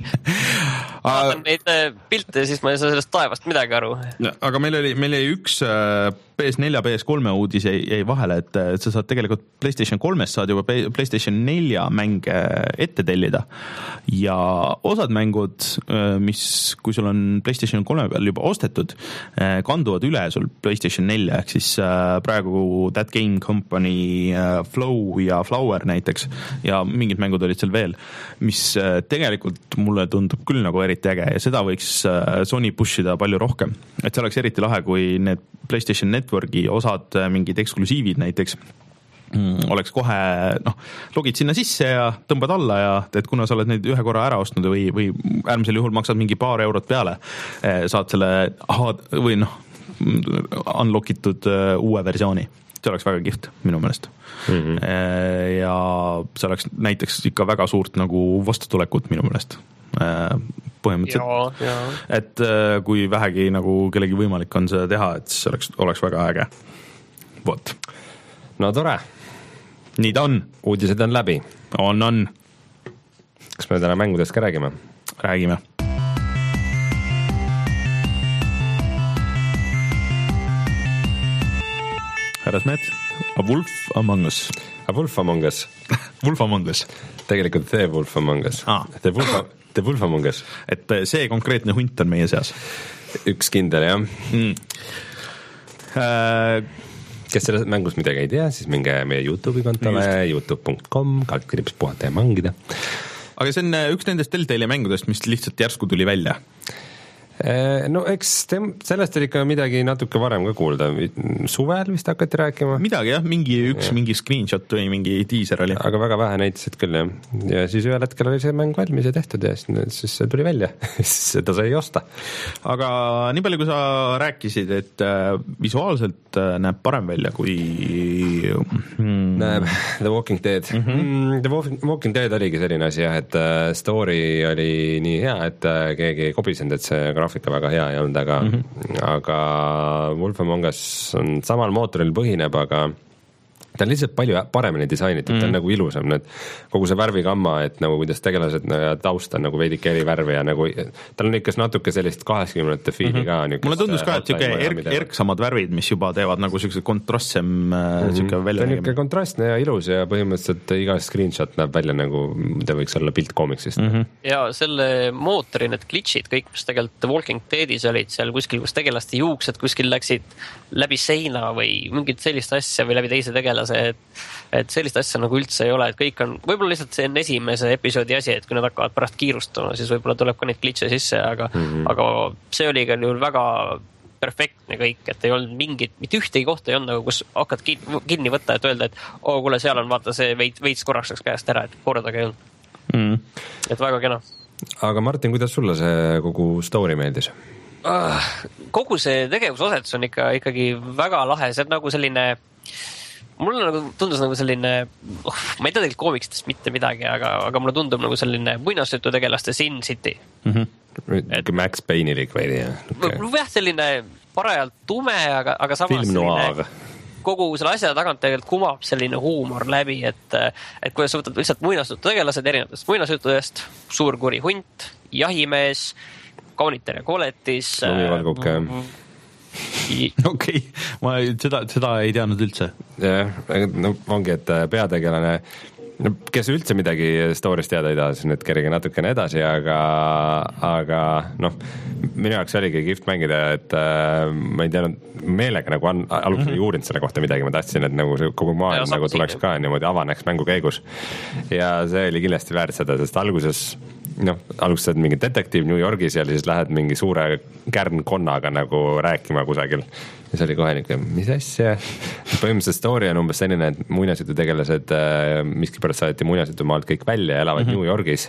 Vaatan neid pilte, siis ma ei saa sellest taevast midagi aru. Aga meil oli, meil oli üks P S neli, P S kolm uudis jäi, jäi vahele, et, et sa saad tegelikult PlayStation kolmest saad juba PlayStation nelja mänge ette tellida ja osad mängud, mis, kui sul on PlayStation kolme peal juba ostetud, kanduvad üle sul PlayStation nelja, ehk siis praegu That Game Company, Flow ja Flower näiteks ja mingid mängud olid seal veel, mis tegelikult mulle tundub küll nagu eriti äge ja seda võiks Sony pushida palju rohkem, et see oleks eriti lahe, kui need PlayStation Networki osad, mingid eksklusiivid näiteks oleks kohe, noh, logid sinna sisse ja tõmbad alla ja et kuna sa oled neid ühe korra ära ostnud või, või äärmisel juhul maksad mingi paar eurot peale, saad selle või noh, unlockitud uue versiooni. See oleks väga kiht minu meelest. Mm-hmm. Ja see oleks näiteks ikka väga suurt nagu vastutulekut minu meelest. Põhimõtteliselt, ja, ja. Et kui vähegi nagu kellegi võimalik on seda teha, et see oleks, oleks väga äge. Vot. No tore. Nii ta on. Uudised on läbi. On, on. Kas me täna mängudest ka räägime? Räägime. Härrasmehed, A Wolf Among Us. A Wolf Among Us. Wolf Among Us. Tegelikult The Wolf Among Us. Ah. The Wolf, The Wolf Among Us. Et see konkreetne hunt on meie seas. Üks kindel, jah. Mm. Äh, kes sellest mängust midagi ei tea, siis minge meie YouTube'i kontole, youtube punkt com, kaldkriips puhata ja mangida. Aga see on üks nendest Telltale'i mängudest, mis lihtsalt järsku tuli välja. No eks sellest oli ikka midagi natuke varem ka kuulda. Suvel vist hakati rääkima? Midagi jah, mingi üks ja. Mingi screenshot või mingi teaser oli. Aga väga vähe näitasid küll jah. Ja siis ühel hetkel oli see mäng valmis ja tehtud ja siis see tuli välja. Seda sai osta. Aga nii palju kui sa rääkisid, et visuaalselt näeb parem välja kui hmm. näeb The Walking Dead. Mm-hmm. The Walking Dead oligi selline asi jah, et story oli nii hea, et keegi ei kobisenud, et see graafika väga hea ei olnud, aga, mm-hmm. aga Wolf Among Us on samal mootoril põhineb, aga ta on lihtsalt palju paremini disainitud, mm. ta on nagu ilusam, need, kogu see värvigamma, et nagu kuidas tegelased ja taust on nagu veidike eri värvi ja nagu tal on ikka natuke sellist kaheksakümnendate fiili mm-hmm. ka. Mulle tundus ka, et siuke erk, erksamad värvid, mis juba teevad nagu siukse kontrastsem mm-hmm. siuke välja. Ta on ikka kontrastne ja ilus ja põhimõtteliselt iga screenshot näeb välja nagu ta võiks olla pilt koomiksist. Mm-hmm. Ja selle mootori need glitchid, kõik mis tegelikult Walking Deadis olid seal kuskil, kus tegelaste juuksed kuskil läksid läbi seina või mingit sellist asja või läbi teise tegelase, et, et sellist asja nagu üldse ei ole, et kõik on, võib-olla lihtsalt see on esimese episoodi asi, et kui nad hakkavad pärast kiirustama, siis võib-olla tuleb ka neid glitche sisse, aga, mm-hmm. aga see oli igal juhul väga perfektne kõik, et ei olnud mingit, mitte ühtegi kohta ei olnud nagu, kus hakkad kinni võtta, et öelda, et oo, kuule, seal on vaata see veits, veits korraks läks käest ära, et kordagi ei olnud. Mm. Et väga kena. Aga Martin, kuidas sulle see kogu story meeldis? Kogu see tegevusosetus on ikka ikkagi väga lahe, see on nagu selline mulle nagu tundus nagu selline oh, ma ei tea tegelikult koomikstest mitte midagi, aga, aga mulle tundub nagu selline muinasjutu tegelaste Sin City mm-hmm. et, Max Payne'ilik või jah okay. jah, selline parajalt tume, aga, aga samas film noir kogu selle asja tagant tegelikult kumab selline huumor läbi, et, et kuidas sa võtad lihtsalt muinasjutu tegelased erinevatest muinasjuttudest, suur kuri hunt, jahimees, kaunitar ja koletis. Lumivalguke. Okei, ma seda, seda ei teadnud üldse. jah, no ongi, et peategelane no kes üldse midagi story'st teada ei taha, siis nüüd kerige natukene edasi, aga, aga noh, minu jaoks oligi kihvt mängida, et äh, ma ei teadnud, meelega nagu on, alguses ei uurinud selle kohta midagi, ma tahtsin, et nagu see kogu maailm nagu tuleks ka niimoodi avaneks mängu käigus. Ja see oli kindlasti väärt seda, sest alguses noh, alustad mingi detektiiv New Yorgis ja siis lähed mingi suure kärnkonnaga nagu rääkima kusagil. Ja see oli kohe niisugune, mis asja? Põhimõtteliselt story on umbes selline, et muinasjutu tegelased miskipärast saadeti muinasjutu maalt kõik välja ja elavad mm-hmm. New Yorgis.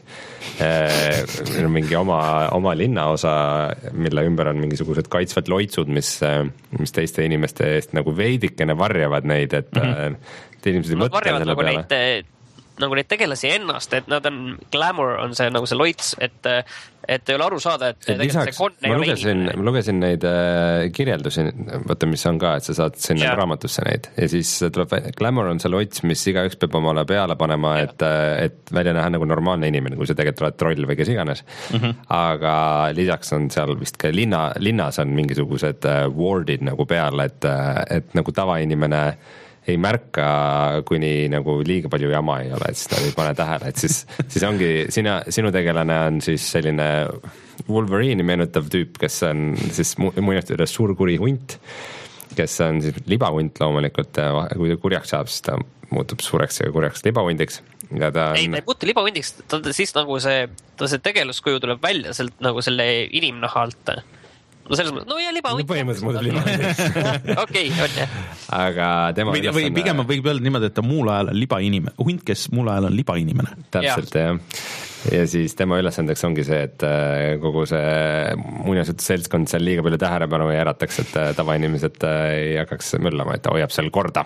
Neil on mingi oma, oma linnaosa, mille ümber on mingisugused kaitsvad loitsud, mis, mis teiste inimeste eest nagu veidikene varjavad neid, et mm-hmm. inimesed ei mõtle selle nagu peale. Neid, nagu neid tegelasi ennast, et nad on, glamour on see nagu see loits, et, et ei ole aru saada, et, et lisaks, ma lugesin, ma lugesin neid äh, kirjeldusi, vaata mis on ka, et sa saad sinna yeah. raamatusse neid ja siis tuleb, glamour on see loits, mis igaüks peab omale peale panema, yeah. et, et välja näha nagu normaalne inimene, kui sa tegelikult oled troll või kes iganes mm-hmm. aga lisaks on seal vist ka linna, linnas on mingisugused äh, wardid nagu peal, et, et nagu tavainimene ei märka, kuni nagu liiga palju jama ei ole, et siis nad ei pane tähele, et siis, siis ongi, sina, sinu tegelane on siis selline Wolverine'i meenutav tüüp, kes on siis muinasjutus suur kuri hunt, kes on siis libahunt loomulikult, kui ta kurjaks saab, siis ta muutub suureks ja kurjaks libahundiks. Ja ta on... Ei, ta ei muutu libahundiks, ta siis nagu see, ta see tegeluskuju tuleb välja sealt nagu selle inimnaha alt. No selles mõttes, no ja liba hunt. Põhimõtteliselt muudab liba. Okei, on jah. Aga tema... Või, või pigem võib öelda niimoodi, et ta muul ajal on liba inimene. Hunt, kes muul ajal on liba inimene. Täpselt, jah. Ja siis tema ülesandeks ongi see, et kogu see muinasjutu seltskond seal liiga palju tähelepanu ei ärataks, et tavainimesed ei hakkaks möllama, et ta hoiab seal korda.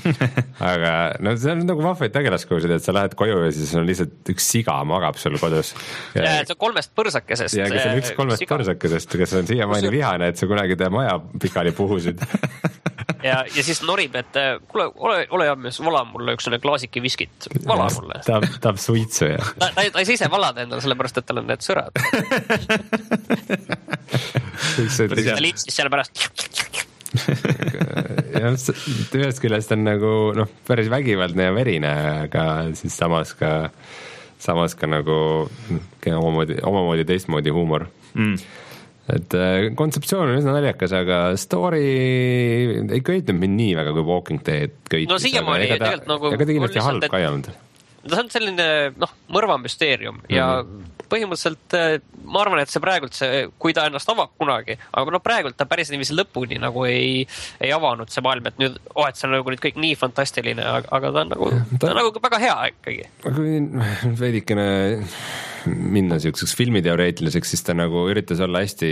Aga no see on nagu vahvaid tegelaskuusid, et sa lähed koju ja siis on lihtsalt üks siga magab sul kodus. Ja, ja see on kolmest põrsakesest. Ja kes on üks kolmest siga. Põrsakesest, kes on siiamaani vihane, et sa kunagi ta maja pikali puhusid. Ja, ja siis norib, et kuule, ole, ole hea mees, vala mulle üks klaasiki viskit. Vala mulle. Ta tahab suitsu ja. Ta, ta, ta ei saa ise valada endale, sellepärast, et tal on need sõrad. Ta liitsis selle pärast. Ja ühest küljest on nagu noh, päris vägivaldne ja verine, aga siis samas ka, samas ka nagu omamoodi, omamoodi teistmoodi huumor. Mm. Et kontseptsioon on üsna naljakas, aga story ei köitnud mind nii väga kui Walking Dead köitis. No siiamaani tegelikult nagu... Ega ta kindlasti halb ka ei olnud. Ta on selline, noh, mõrvamüsteerium ja mm-hmm. põhimõtteliselt ma arvan, et see praegult see, kui ta ennast avab kunagi, aga no praegult ta päris niiviisi lõpuni nagu ei, ei avanud see maailm, et nüüd, oh, et see on nagu nüüd kõik nii fantastiline, aga, aga ta on nagu, ta... ta on nagu väga hea ikkagi. Kui veidikene minna selliseks filmiteoreetiliseks, siis ta nagu üritas olla hästi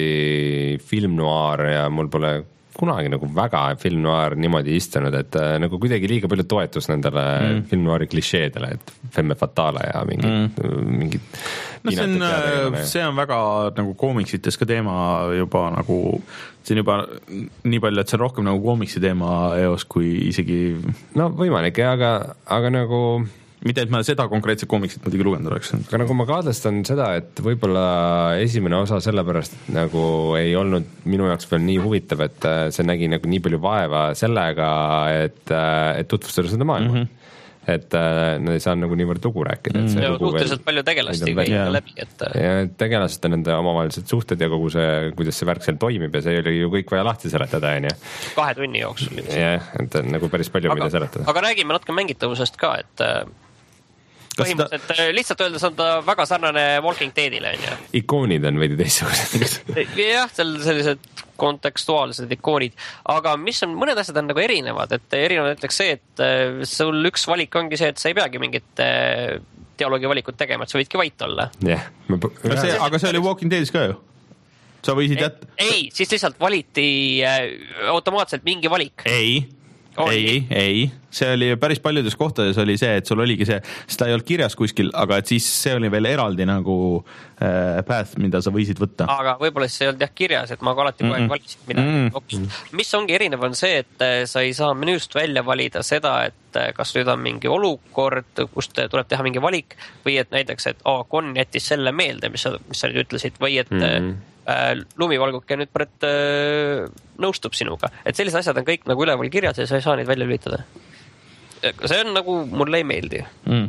filmnoir ja mul pole kunagi nagu väga filmnoir niimoodi istunud, et äh, nagu kuidagi liiga palju toetus nendele mm. filmnoiri klišeedele, et femme fatale ja mingid mm. mingid no see on, see on väga nagu koomiksites ka teema juba nagu, see on juba nii palju, et see on rohkem nagu koomiksi teema eos, kui isegi no võimalik, aga, aga nagu mitte, et ma seda konkreetset koomiksit muidugi lugenud oleks. Aga nagu ma kaadlastan seda, et võib-olla esimene osa sellepärast nagu ei olnud minu jaoks veel nii huvitav, et see nägi nagu nii palju vaeva sellega, et, et tutvustada seda maailma. Mm-hmm. Et nad ei saa nagu niivõrd lugu rääkida. Mm. Ja tuhteliselt palju tegelasti kõik yeah. läbi. Et... Ja tegelased on nende omavahelised suhted ja kogu see, kuidas see värk seal toimib ja see oli ju kõik vaja lahti seletada. Ja. Kahe tunni jooksul. Jah, et nagu päris palju mida seletada. Aga räägime natuke mängitavusest ka, et põhimõtteliselt ta... lihtsalt öeldes on ta väga sarnane Walking Deadile. On, ikoonid on veidi teistsugused. Jah, sellised kontekstuaalsed ikoonid, aga mis on, mõned asjad on nagu erinevad, et erinevad näiteks see, et sul üks valik ongi see, et sa ei peagi mingit dialoogi valikut tegema, et sa võidki vait olla. Yeah. Ma... See, aga see oli Walking Deadis ka ju? Sa võisid jät... Ei, siis lihtsalt valiti automaatselt mingi valik. Ei, ei, ei see oli päris paljudes kohtades oli see, et sul oligi see, seda ei olnud kirjas kuskil, aga et siis see oli veel eraldi nagu äh, path, mida sa võisid võtta. Aga võib-olla siis see ei olnud jah kirjas, et ma alati kogu aeg mm-hmm. valisin midagi mm-hmm. hoopis. Mis ongi erinev on see, et sa ei saa menüüst välja valida seda, et kas nüüd on mingi olukord, kus tuleb teha mingi valik või et näiteks, et oh, Con jättis selle meelde, mis sa, mis sa nüüd ütlesid või et mm-hmm. äh, lumivalguke nüüd pärit äh, nõustub sinuga. Et sellised asjad on kõik nagu üleval kirjas ja sa ei saa neid välja lülitada. See on nagu mulle ei meeldi mm.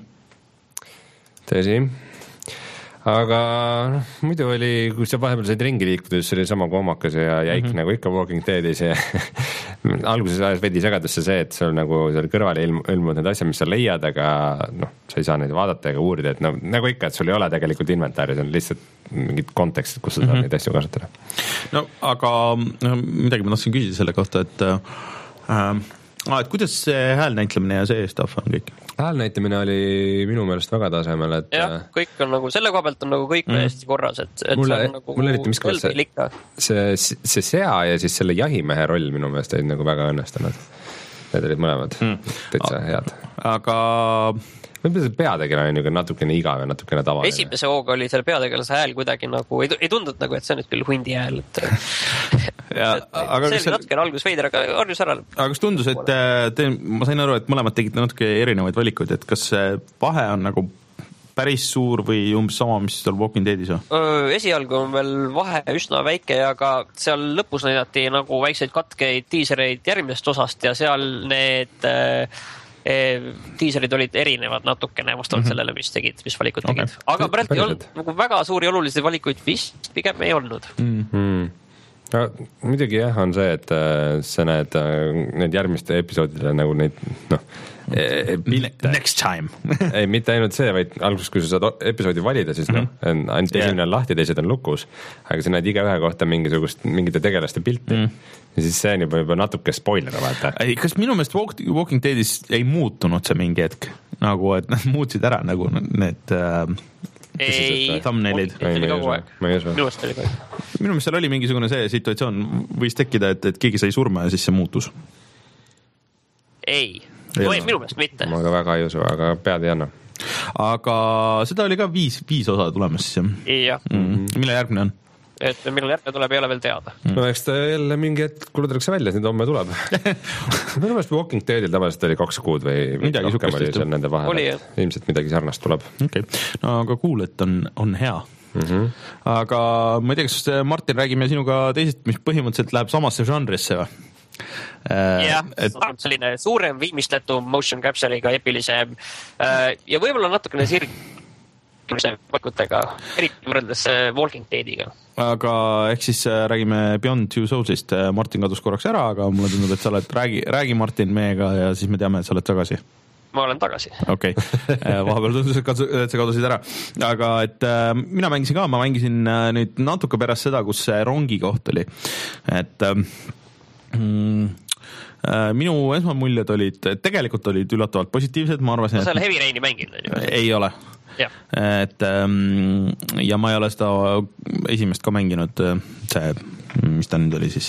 Tõsi. Aga noh, muidu oli, kui sa vahepeal said ringi liikuda, siis oli sama koomakas ja jäik mm-hmm. nagu ikka Walking Deadis ja alguses ajas veidi segadusse see, et sul nagu seal kõrvale ilm, ilmud need asjad, mis sa leiad, aga noh, sa ei saa neid vaadata ega uurida, et no, nagu ikka, et sul ei ole tegelikult inventaaris, on lihtsalt mingid kontekstid, kus sa saad mm-hmm. neid asju kasutada. No aga no, midagi ma tahtsin küsida selle kohta, et äh, Ah, et kuidas see häälnäitlemine ja see stuff on kõik? Häälnäitlemine oli minu meelest väga tasemel, et jah, kõik on nagu, selle koha pealt on nagu kõik mm. hästi korras, et, et mulle, see on nagu mulle eriti, mis kohas see, see, see sea ja siis selle jahimehe roll minu meelest olid nagu väga õnnestunud. Need olid mõlemad mm. täitsa head. Aga võib-olla see peategelane on niisugune natukene igav ja natukene tavaline. Esimese hooga oli selle peategelase hääl kuidagi nagu, ei, ei tundnud nagu, et see on nüüd küll hundi hääl, et ja, et, aga see oli seal... natukene algus veider, aga arjus ära. Aga kas tundus, et te, ma sain aru, et mõlemad tegite natuke erinevaid valikuid, et kas vahe on nagu päris suur või umbes sama, mis seal Walking Deadis on? Esialgu on veel vahe üsna väike, aga seal lõpus näidati nagu väikseid katkeid tiisereid järgmisest osast ja seal need tiiserid olid erinevad natukene vastavalt mm-hmm. sellele, mis tegid, mis valikud tegid. Okay. Aga praegu ei olnud nagu väga suuri olulisi valikuid vist pigem ei olnud. Mm-hmm. No, muidugi jah, on see, et sa näed need järgmiste episoodidele nagu neid noh, pilte. Next time. ei, mitte ainult see, vaid alguses, kui sa saad episoodi valida, siis mm-hmm. noh, ainult esimene on lahti, teised on lukus, aga sa näed iga ühe kohta mingisugust, mingite tegelaste pilti mm-hmm. ja siis see on juba, juba natuke spoiler, vaata. Ei, kas minu meelest Walking Deadis ei muutunud see mingi hetk? Nagu, et nad muutsid ära nagu need äh, ei, thumbnailid. Minu meelest oli kõik. Minu meelest seal oli mingisugune see situatsioon, võis tekkida, et, et keegi sai surma ja siis see muutus. Ei, no, ei minu meelest mitte. Ma ka väga ei usu, aga pead ei anna. Aga seda oli ka viis, viis osa tulemas siis, jah? Mm-hmm. Mille järgmine on? Et millal järgmine tuleb, ei ole veel teada. Mm. No eks ta jälle mingi hetk kulutatakse välja, nüüd homme tuleb. Minu meelest Walking Deadil tavaliselt oli kaks kuud või midagi rohkem oli seal nende vahel. Ilmselt midagi sarnast tuleb. Okay. No aga cool, et on, on hea. Mm-hmm. Aga ma ei tea, kas Martin, räägime sinuga teisest, mis põhimõtteliselt läheb samasse žanrisse või? jah, et... selline suurem viimistletum motion capture'iga epilisem ja võib-olla natukene sirg pakutega, eriti võrreldes Walking Deadiga. Aga ehk siis räägime Beyond Two Soulsist. Martin kadus korraks ära, aga mulle tundub, et sa oled, räägi, räägi Martin meiega ja siis me teame, et sa oled tagasi. Ma olen tagasi. Okei, okay. Vahepeal tundus, et sa kadusid ära. Aga et mina mängisin ka, ma mängisin nüüd natuke pärast seda, kus see rongi koht oli. Et mm, minu esmamuljed olid, tegelikult olid üllatavalt positiivsed, ma arvasin, no, et... sa ole Heavy Raini mänginud? Ei ole. Ja. Et ja ma ei ole seda esimest ka mänginud, see, mis ta nüüd oli siis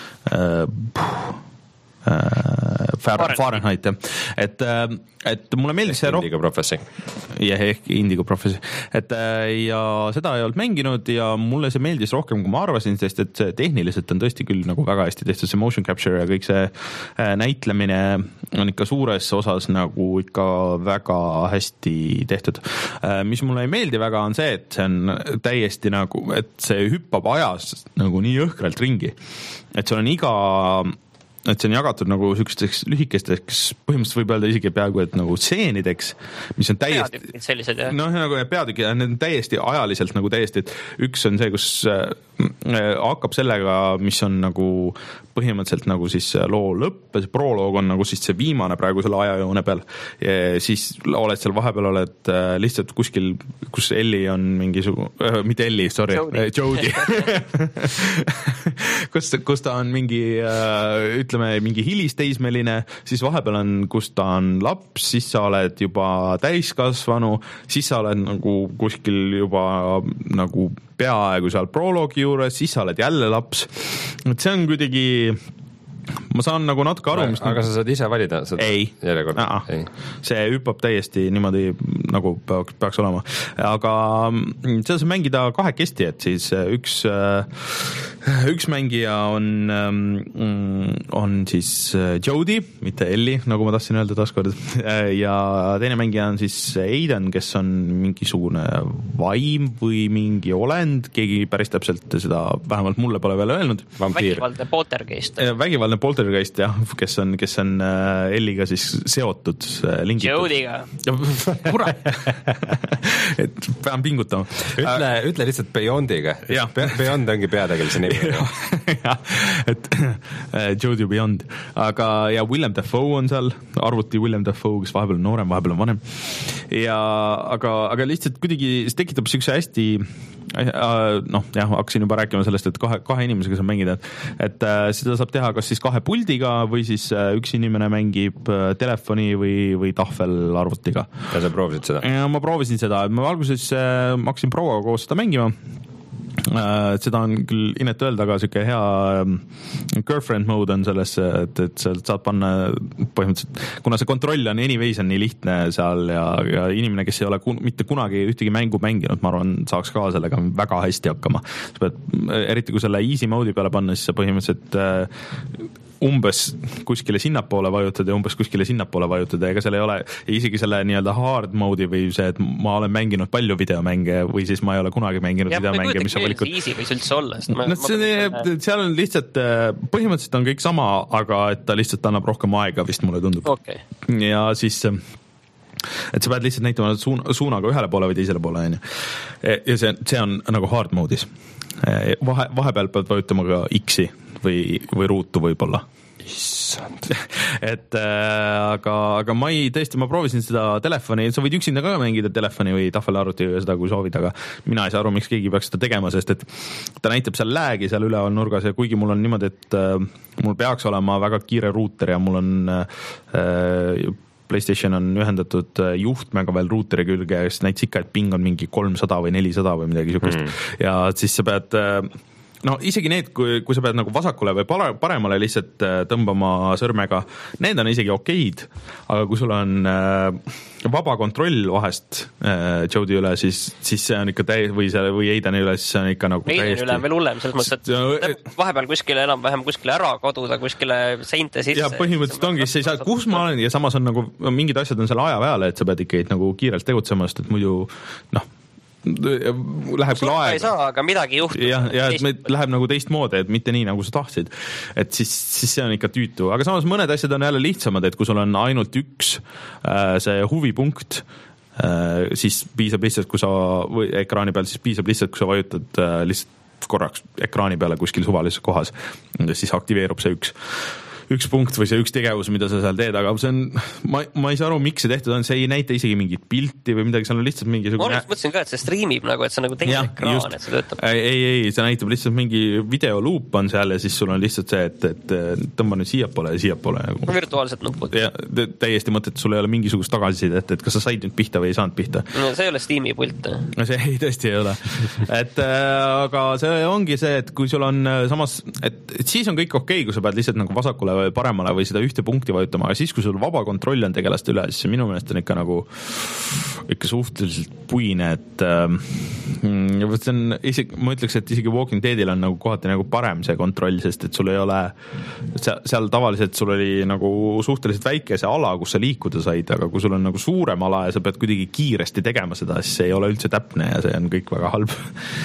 Fahrenheit, Fahrenheit jah. Et, et mulle meeldis see Indigo Prophecy. Ja ehk Indigo Prophecy. Et ja seda ei olnud mänginud ja mulle see meeldis rohkem, kui ma arvasin, sest et see tehniliselt on tõesti küll nagu väga hästi tehtud, see motion capture ja kõik see näitlemine on ikka suures osas nagu ikka väga hästi tehtud. Mis mulle ei meeldi väga on see, et see on täiesti nagu, et see hüppab ajas nagu nii õhkralt ringi. Et sul on iga et see on jagatud nagu sükesteks lühikesteks, põhimõtteliselt võib öelda isegi peaaegu, et nagu stseenideks, mis on täiesti... Peatükid sellised, jah? Noh, nagu peatükid, need on täiesti ajaliselt nagu täiesti, et üks on see, kus äh, hakkab sellega, mis on nagu põhimõtteliselt nagu siis loo lõpp, see proloog on nagu siis see viimane praegu selle ajajoone peal, ja siis oled seal vahepeal, oled äh, lihtsalt kuskil, kus Ellie on mingisugune, äh, mitte Ellie, sorry, Jodie, kus, kus ta on mingi äh, ütleme, mingi hilisteismeline, siis vahepeal on, kus ta on laps, siis sa oled juba täiskasvanu, siis sa oled nagu kuskil juba nagu peaaegu seal proloogi juures, siis sa oled jälle laps. Et see on kuidagi, ma saan nagu natuke aru, mis aga sa saad ise valida seda ei, järjekorda? Ei. See hüppab täiesti niimoodi nagu peaks, peaks olema, aga seda saab mängida kahekesti, et siis üks üks mängija on on siis Jodie, mitte Ellie, nagu ma tahtsin öelda taaskord, ja teine mängija on siis Aiden, kes on mingisugune vaim või mingi olend, keegi päris täpselt seda, vähemalt mulle pole veel öelnud. Vägivaldne poltergeist. Vägivaldne poltergeist, jah, kes on, kes on Elliga siis seotud. Jodiga. Kurat. Et pean pingutama. Ütle, äh, ütle lihtsalt Beyondiga. Beyond ongi peategelise nimi. jah, et Jodie Beyond. Aga ja Willem Dafoe on seal, arvuti Willem Dafoe, kes vahepeal on noorem, vahepeal on vanem. Ja aga, aga lihtsalt kuidagi see tekitab siukse hästi noh, jah, hakkasin juba rääkima sellest, et kahe, kahe inimesega saab mängida, et, et seda saab teha kas siis kahe puldiga või siis üks inimene mängib telefoni või, või tahvelarvutiga. Ja sa proovisid seda? Ja ma proovisin seda, ma alguses ma hakkasin prouaga koos seda mängima. Seda on küll inet öelda, aga siuke hea girlfriend mode on selles, et, et sa saad panna põhimõtteliselt, kuna see kontroll on anyways on nii lihtne seal ja, ja inimene, kes ei ole kun, mitte kunagi ühtegi mängu mänginud, ma arvan, saaks ka sellega väga hästi hakkama. Sa pead, eriti kui selle easy mode'i peale panna, siis sa põhimõtteliselt umbes kuskile sinnapoole vajutad ja umbes kuskile sinnapoole vajutad ja ega seal ei ole isegi selle nii-öelda hard mode'i või see, et ma olen mänginud palju videomänge või siis ma ei ole kunagi mänginud ja, videomänge, mis on valikud. Easy võis üldse olla. Ma, no, see, ma... seal on lihtsalt, põhimõtteliselt on kõik sama, aga et ta lihtsalt annab rohkem aega, vist mulle tundub. Okay. Ja siis et sa pead lihtsalt näitama suun, suunaga ühele poole või teisele poole. Ja see, see on nagu hard mode'is. Vahe, vahepeal pead vajutama ka X-i või, või ruutu võib-olla. Issand. et äh, aga, aga ma ei, tõesti, ma proovisin seda telefoni, sa võid üksinda ka mängida telefoni või tahvelarvuti või seda, kui soovid, aga mina ei saa aru, miks keegi peaks seda tegema, sest et ta näitab seal läägi seal üleval nurgas ja kuigi mul on niimoodi, et äh, mul peaks olema väga kiire ruuter ja mul on äh, PlayStation on ühendatud juhtmega veel ruuteri külge, kes näitas ikka, et ping on mingi kolmsada või nelisada või midagi sihukest mm. ja siis sa pead no isegi need, kui, kui sa pead nagu vasakule või paremale lihtsalt tõmbama sõrmega, need on isegi okeid, aga kui sul on äh, vaba kontroll vahest äh, Jodie üle, siis, siis see on ikka täi- või, see, või Aideni üle, siis see on ikka nagu Aideni täiesti... üle on veel hullem, selles mõttes, et vahepeal kuskile enam-vähem kuskile ära koduda, kuskile seinte sisse. Ja põhimõtteliselt ongi, siis ei saa, kus ma olen ja samas on nagu mingid asjad on selle aja peale, et sa pead ikka nagu kiirelt tegutsema, sest et muidu noh, läheb küll aega. Ei saa, aga midagi juhtub. Ja, ja et läheb nagu teistmoodi, et mitte nii, nagu sa tahtsid. Et siis, siis see on ikka tüütu. Aga samas mõned asjad on jälle lihtsamad, et kui sul on ainult üks äh, see huvipunkt, äh, siis piisab lihtsalt, kui sa või ekraani peal, siis piisab lihtsalt, kui sa vajutad äh, lihtsalt korraks ekraani peale kuskil suvalises kohas, siis aktiveerub see üks üks punkt või see üks tegevus, mida sa seal teed, aga see on, ma, ma ei saa aru, miks see tehtud on, see ei näita isegi mingit pilti või midagi, seal on lihtsalt mingi ma mõtlesin ka, et see streamib nagu, et see on nagu teine ekraan, just. Et see töötab. Ei, ei, ei, see näitab lihtsalt mingi videoluup on seal ja siis sul on lihtsalt see, et, et tõmba nüüd siiapoole ja siiapoole. Nagu. Virtuaalselt nupud. Ja täiesti mõtet, sul ei ole mingisugust tagasisidet, et kas sa said nüüd pihta või ei saanud pihta. No, see ei ole Steam'i pult. No see ei, tõesti ei ole. et aga see ongi see, et kui sul on samas, et, et siis on kõik okei, kui sa pead lihtsalt nagu vasakule või paremale või seda ühte punkti vajutama, aga siis, kui sul vaba kontroll on tegelaste üle, siis minu meelest on ikka nagu ikka suhteliselt puine, et ähm, see on isegi, ma ütleks, et isegi Walking Deadil on nagu kohati nagu parem see kontroll, sest et sul ei ole seal, seal tavaliselt sul oli nagu suhteliselt väike see ala, kus sa liikuda said, aga kui sul on nagu suurem ala ja sa pead kuidagi kiiresti tegema seda, siis see ei ole üldse täpne ja see on kõik väga halb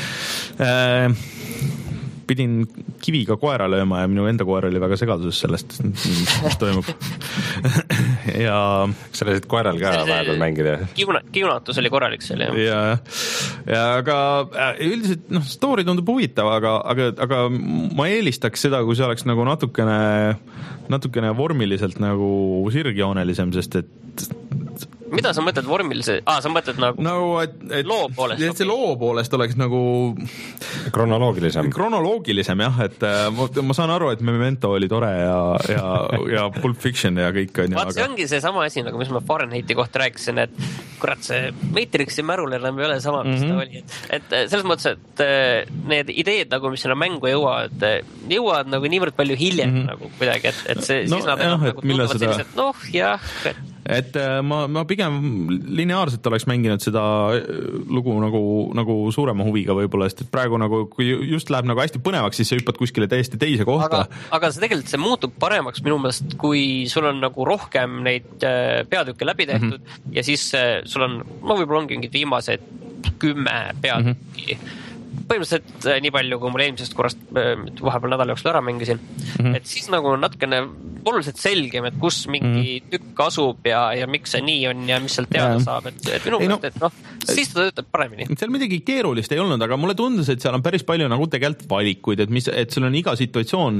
pidin kiviga koera lööma ja minu enda koer oli väga segaduses sellest, mis toimub. ja sa lasid koeral ka vahepeal mängida? Kiuna, kiunatus oli korralik seal, jah. Ja, ja aga üldiselt, noh, story tundub huvitav, aga, aga, aga ma eelistaks seda, kui see oleks nagu natukene, natukene vormiliselt nagu sirgjoonelisem, sest et mida sa mõtled vormilise, aa, sa mõtled nagu no, et, et, loo poolest? Et see loo poolest oleks nagu kronoloogilisem. Kronoloogilisem jah, et ma, ma saan aru, et Memento oli tore ja, ja, ja Pulp Fiction ja kõik on. Vaat aga... see ongi see sama asi, nagu mis ma Fahrenheiti kohta rääkisin, et kurat, see Matrixi märul enam ei ole sama, mis mm-hmm. ta oli. Et, et selles mõttes, et need ideed, nagu, mis sinna mängu jõuavad, jõuavad nagu niivõrd palju hiljem mm-hmm. nagu kuidagi, et, et see, no, siis nad jah, nagu tunduvad seda... sellised, noh, jah, et et ma, ma pigem lineaarselt oleks mänginud seda lugu nagu, nagu suurema huviga võib-olla, sest et praegu nagu, kui just läheb nagu hästi põnevaks, siis sa hüppad kuskile täiesti teise kohta. Aga, aga see tegelikult see muutub paremaks minu meelest, kui sul on nagu rohkem neid peatükke läbi tehtud mm-hmm. ja siis sul on, no võib-olla ongi mingid viimased kümme peatükki mm-hmm. põhimõtteliselt nii palju, kui mul eelmisest korrast vahepeal nädala jooksul ära mängisin, mm-hmm. et siis nagu natukene oluliselt selgem, et kus mingi mm-hmm. tükk asub ja, ja miks see nii on ja mis seal teada ja. Saab, et, et minu meelest, et noh, siis ta töötab paremini. Seal midagi keerulist ei olnud, aga mulle tundus, et seal on päris palju nagu tegelikult valikuid, et, mis, et sul on iga situatsioon,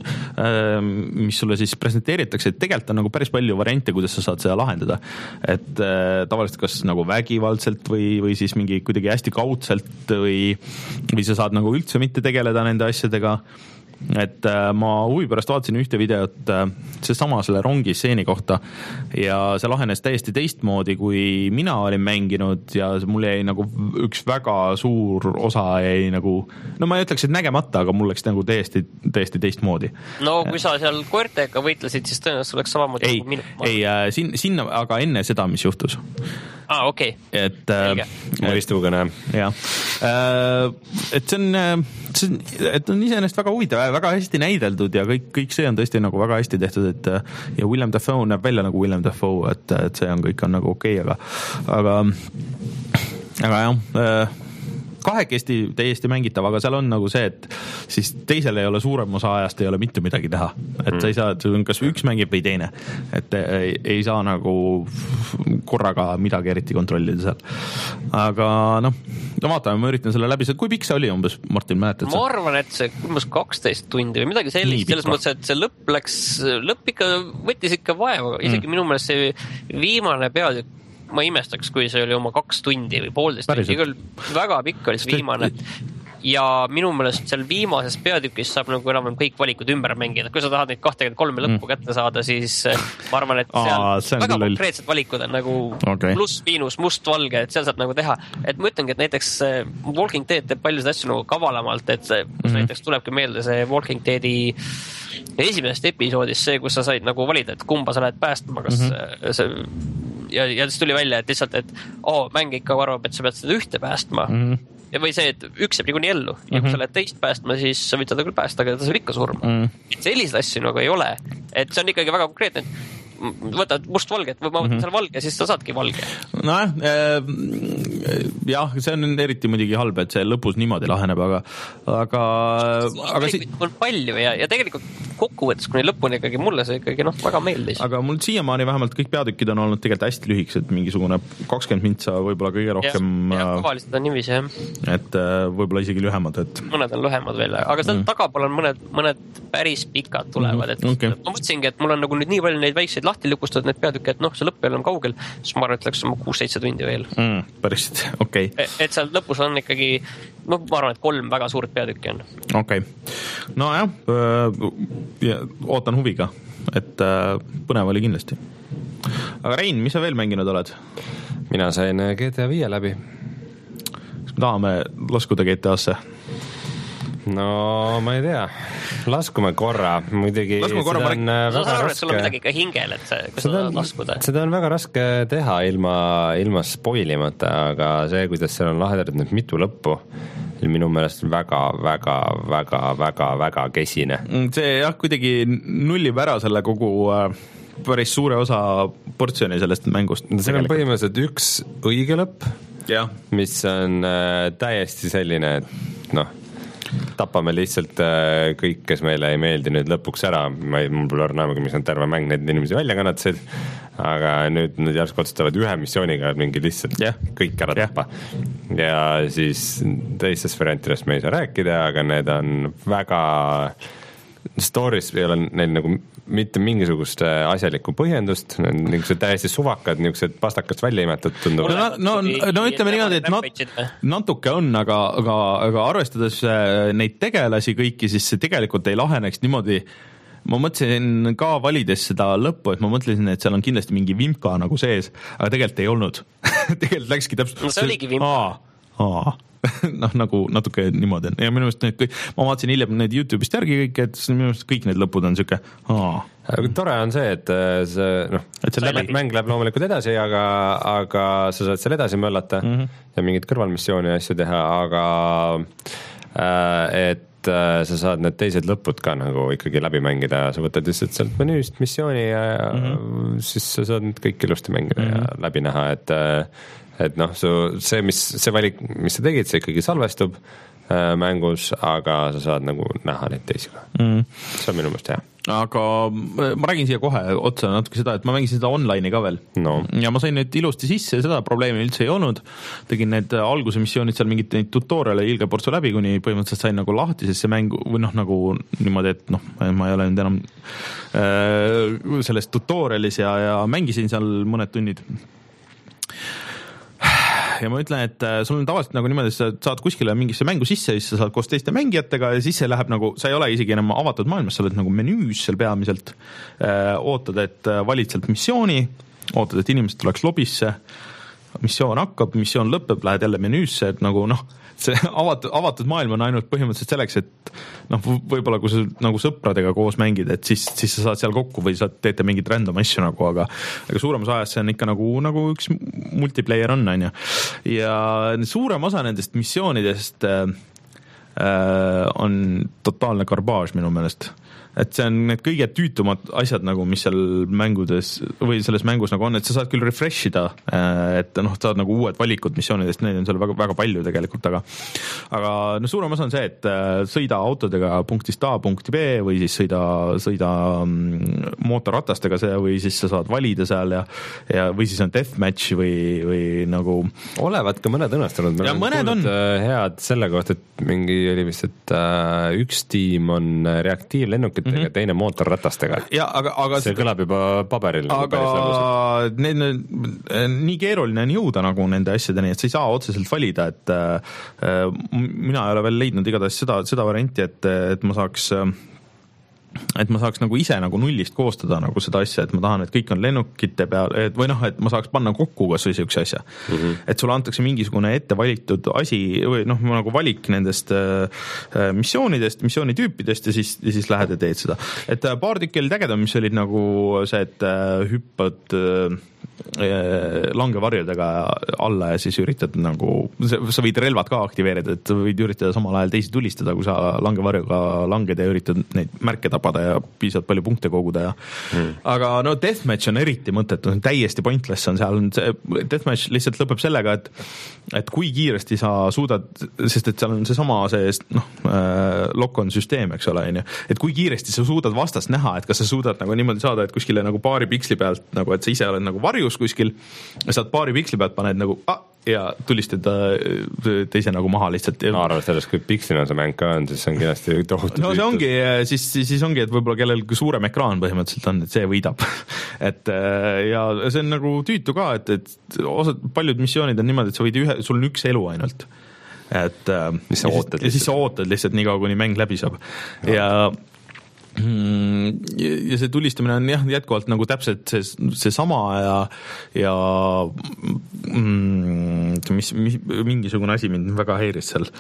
mis sulle siis presenteeritakse, et tegelikult on nagu päris palju variante, kuidas sa saad seda lahendada. Et tavaliselt kas nagu vägivaldselt või, või siis mingi kuidagi hästi kaudselt või või sa saad nagu üldse mitte tegeleda nende asjadega, et ma huvi pärast vaatasin ühte videot see sama selle rongi stseeni kohta ja see lahenes täiesti teistmoodi, kui mina olin mänginud ja mul jäi nagu üks väga suur osa jäi nagu, no ma ei ütleks, et nägemata, aga mul läks nagu täiesti, täiesti teistmoodi. No kui sa seal koertega võitlesid, siis tõenäoliselt oleks samamoodi ei, nagu minu. Ei, sin, sinna, aga enne seda, mis juhtus. Ah, okei. Okay. Et mõistugõne. Jah. Et see on, see on, et on iseenesest väga huvitav, väga hästi näideldud ja kõik, kõik see on tõesti nagu väga hästi tehtud, et ja William Dafoe näeb välja nagu William Dafoe, et, et see on kõik on nagu okei, okay, aga aga, aga jah, kahekesti täiesti mängitav, aga seal on nagu see, et siis teisel ei ole suurem osa ajast, ei ole mitte midagi teha. Et mm. sa ei saa, et kas üks mängib või teine. Et ei, ei saa nagu korraga midagi eriti kontrollida seal. Aga noh, no vaatame, ma üritan selle läbi. Kui pikk see oli umbes, Martin, mäletad? Ma arvan, et see umbes kaksteist tundi või midagi sellist. Selles mõttes, et see lõpp läks, lõpp ikka võttis ikka vaeva. Isegi mm. minu meelest see viimane peatükk, ma imestaks, kui see oli oma kaks tundi või poolteist tundi, küll väga pikk oli see viimane ja minu meelest seal viimases peatükis saab nagu enam kõik valikud ümber mängida. Kui sa tahad neid kahtekümmet kolme lõppu mm. kätte saada, siis ma arvan, et seal Aa, väga konkreetsed valikud on nagu okay. pluss, miinus, must, valge, et seal saab nagu teha. Et ma ütlengi, et näiteks Walking Dead teeb paljusid asju nagu kavalamalt, et kus mm. näiteks tulebki meelde see Walking Deadi esimesest episoodist see, kus sa said nagu valida, et kumba sa lähed päästma, kas mm-hmm. see ja, ja siis tuli välja, et lihtsalt, et oh, mäng ikka arvab, et sa pead seda ühte päästma mm-hmm. ja või see, et üks jääb niikuinii ellu ja mm-hmm. kui sa lähed teist päästma, siis sa võid seda küll päästa, aga ta saab ikka surma mm-hmm. et sellised asju nagu ei ole, et see on ikkagi väga konkreetne, et võtad must-valget või ma võtan mm-hmm. seal valge, siis sa saadki valge. Noh, äh, jah, see on eriti muidugi halb, et see lõpus niimoodi laheneb, aga aga, aga si- on palju ja, ja tegelikult kokkuvõttes kuni lõpuni ikkagi mulle see ikkagi noh, väga meeldis. Aga mul siiamaani vähemalt kõik peatükid on olnud tegelikult hästi lühikesed, mingisugune kakskümmend mintsa võib-olla kõige rohkem. Ja, ja tavaliselt on niiviisi, jah. Et võib-olla isegi lühemad, et mõned on lühemad veel, aga seal mm. tagapool on mõned, mõned päris pikad tulevad, et okay. ma mõtlesingi, et mul on nagu nüüd nii palju neid väikseid lahti lükustad need peatükki, et noh, see lõpp ei ole kaugel, siis ma arvan, et läks kuus-seitse tundi veel. Mm, päris, okei. Okay. Et seal lõpus on ikkagi, no ma arvan, et kolm väga suurt peatükki on. Okei. Okay. No jah, äh, ootan huviga, et äh, põnev oli kindlasti. Aga Rein, mis sa veel mänginud oled? Mina sain G T A viie läbi. Kas me tahame laskuda G T A-sse? No ma ei tea, laskume korra, muidugi laskume korra, seda on ma... väga arvan, raske. Sul on midagi ka hingel, et see, kui seda, seda laskuda. Seda on väga raske teha ilma, ilma spoilimata, aga see, kuidas seal on lahendatud nüüd mitu lõppu, minu meelest väga, väga, väga, väga, väga kesine. See jah, kuidagi nullib ära selle kogu äh, päris suure osa portsjoni sellest mängust. See on põhimõtteliselt üks õige lõpp, ja. mis on äh, täiesti selline, et noh, tapame lihtsalt kõik, kes meile ei meeldi nüüd lõpuks ära, ma ei, mul pole arnaamagi, mis on terve mäng neid inimesi välja kannatasid, aga nüüd nad järsku otsustavad ühe missiooniga mingi lihtsalt yeah. kõik ära tappa. Yeah. Ja siis teistest variantidest me ei saa rääkida, aga need on väga stories ei ole neil nagu mitte mingisugust asjalikku põhjendust, niisugused täiesti suvakad, niisugused pastakast välja imetud tunduvad. No, no, no ütleme niimoodi, et nat- natuke on, aga, aga, aga arvestades neid tegelasi kõiki, siis see tegelikult ei laheneks niimoodi. Ma mõtlesin ka valides seda lõppu, et ma mõtlesin, et seal on kindlasti mingi vimka nagu sees, aga tegelikult ei olnud. Tegelikult läkski täpselt. No see oligi vimka. Aa, aa. noh, nagu natuke niimoodi on ja minu meelest need kõik, ma vaatasin hiljem need YouTube'ist järgi kõik, et minu meelest kõik need lõpud on siuke aa. Tore on see, et see, noh, et see läbi, mäng läheb loomulikult edasi, aga, aga sa saad seal edasi möllata mm -hmm. ja mingid kõrvalmissiooni asju teha, aga äh, et sa saad need teised lõpud ka nagu ikkagi läbi mängida, sa võtad lihtsalt sealt menüüst missiooni ja, ja mm -hmm. siis sa saad need kõik ilusti mängida mm -hmm. ja läbi näha, et et noh, see, mis, see valik, mis sa tegid, see ikkagi salvestub äh, mängus, aga sa saad nagu näha neid teisi ka mm. see on minu meelest hea. Aga ma räägin siia kohe otsa natuke seda, et ma mängisin seda online'i ka veel no. ja ma sain nüüd ilusti sisse, seda probleemi üldse ei olnud, tegin need alguse missioonid seal mingit neid tutoriale ilge portsu läbi, kuni põhimõtteliselt sain nagu lahti, sest see mäng või noh, nagu niimoodi, et noh, ma ei ole nüüd enam äh, selles tutorialis ja, ja mängisin seal mõned tunnid ja ma ütlen, et sul on tavaliselt nagu niimoodi, sa saad kuskile mingisse mängu sisse, siis sa saad koos teiste mängijatega ja siis see läheb nagu, sa ei ole isegi enam avatud maailmas, sa oled nagu menüüs seal peamiselt, ootad, et valid sealt missiooni, ootad, et inimesed tuleks lobisse, missioon hakkab, missioon lõpeb, lähed jälle menüüsse, et nagu noh, see avatud, avatud maailm on ainult põhimõtteliselt selleks, et noh, võib-olla kui sa nagu sõpradega koos mängid, et siis, siis sa saad seal kokku või sa teete mingit random asju nagu, aga, aga suuremas ajas see on ikka nagu, nagu üks multiplayer on, on ju. Ja suurem osa nendest missioonidest äh, on totaalne garbaaž minu meelest. Et see on need kõige tüütumad asjad nagu, mis seal mängudes või selles mängus nagu on, et sa saad küll refresh ida, et noh, saad nagu uued valikud missioonidest, neid on seal väga, väga palju tegelikult, aga aga no suurem osa on see, et sõida autodega punktist A punkti B või siis sõida, sõida mootorratastega see või siis sa saad valida seal ja, ja või siis on deathmatch või, või nagu olevat ka mõned õnnestunud. Ja mõned on head selle kohta, et mingi oli vist, et uh, üks tiim on reaktiivlennukit mm -hmm. ja teine mootorratastega. Ja, aga, aga see kõlab juba paberil. Aga need, need, nii keeruline on jõuda nagu nende asjadeni, et sa ei saa otseselt valida, et äh, mina ei ole veel leidnud igatahes seda, seda varianti, et, et ma saaks et ma saaks nagu ise nagu nullist koostada nagu seda asja, et ma tahan, et kõik on lennukite peal, et või noh, et ma saaks panna kokku kas või siukse asja mm. -hmm. Et sulle antakse mingisugune ette valitud asi või noh, nagu valik nendest äh, missioonidest, missioonitüüpidest ja siis, ja siis lähed ja teed seda. Et äh, paar tükki olid ägedam, mis olid nagu see, et äh, hüppad äh, langevarjudega alla ja siis üritad nagu, sa võid relvad ka aktiveerida, et võid üritada samal ajal teisi tulistada, kui sa langevarjuga langed ja üritad neid märke tapada ja piisavalt palju punkte koguda ja hmm. aga no deathmatch on eriti mõttetu, täiesti pointless on seal, deathmatch lihtsalt lõpeb sellega, et et kui kiiresti sa suudad, sest et seal on seesama see noh, lock-on süsteem, eks ole, et kui kiiresti sa suudad vastast näha, et kas sa suudad nagu niimoodi saada, et kuskile nagu paari piksli pealt nagu, et sa ise oled nagu varjus kuskil, saad paari piksli pealt, paned nagu ah, ja tulistad teise nagu maha lihtsalt. Ma arvan, sellest kui pikslina see mäng ka on, siis see on kindlasti tohutu. No see ongi, siis, siis ongi, et võib-olla kellel suurem ekraan põhimõtteliselt on, et see võidab. Et ja see on nagu tüütu ka, et, et osad, paljud missioonid on niimoodi, et sa võid ühe, sul on üks elu ainult. Et siis sa ootad, ja siis sa ootad lihtsalt nii kaua, kuni mäng läbi saab. Ja, ja ja see tulistamine on jah, jätkuvalt nagu täpselt see, see sama ja, ja mm, mis, mis, mingisugune asi mind väga häiris seal.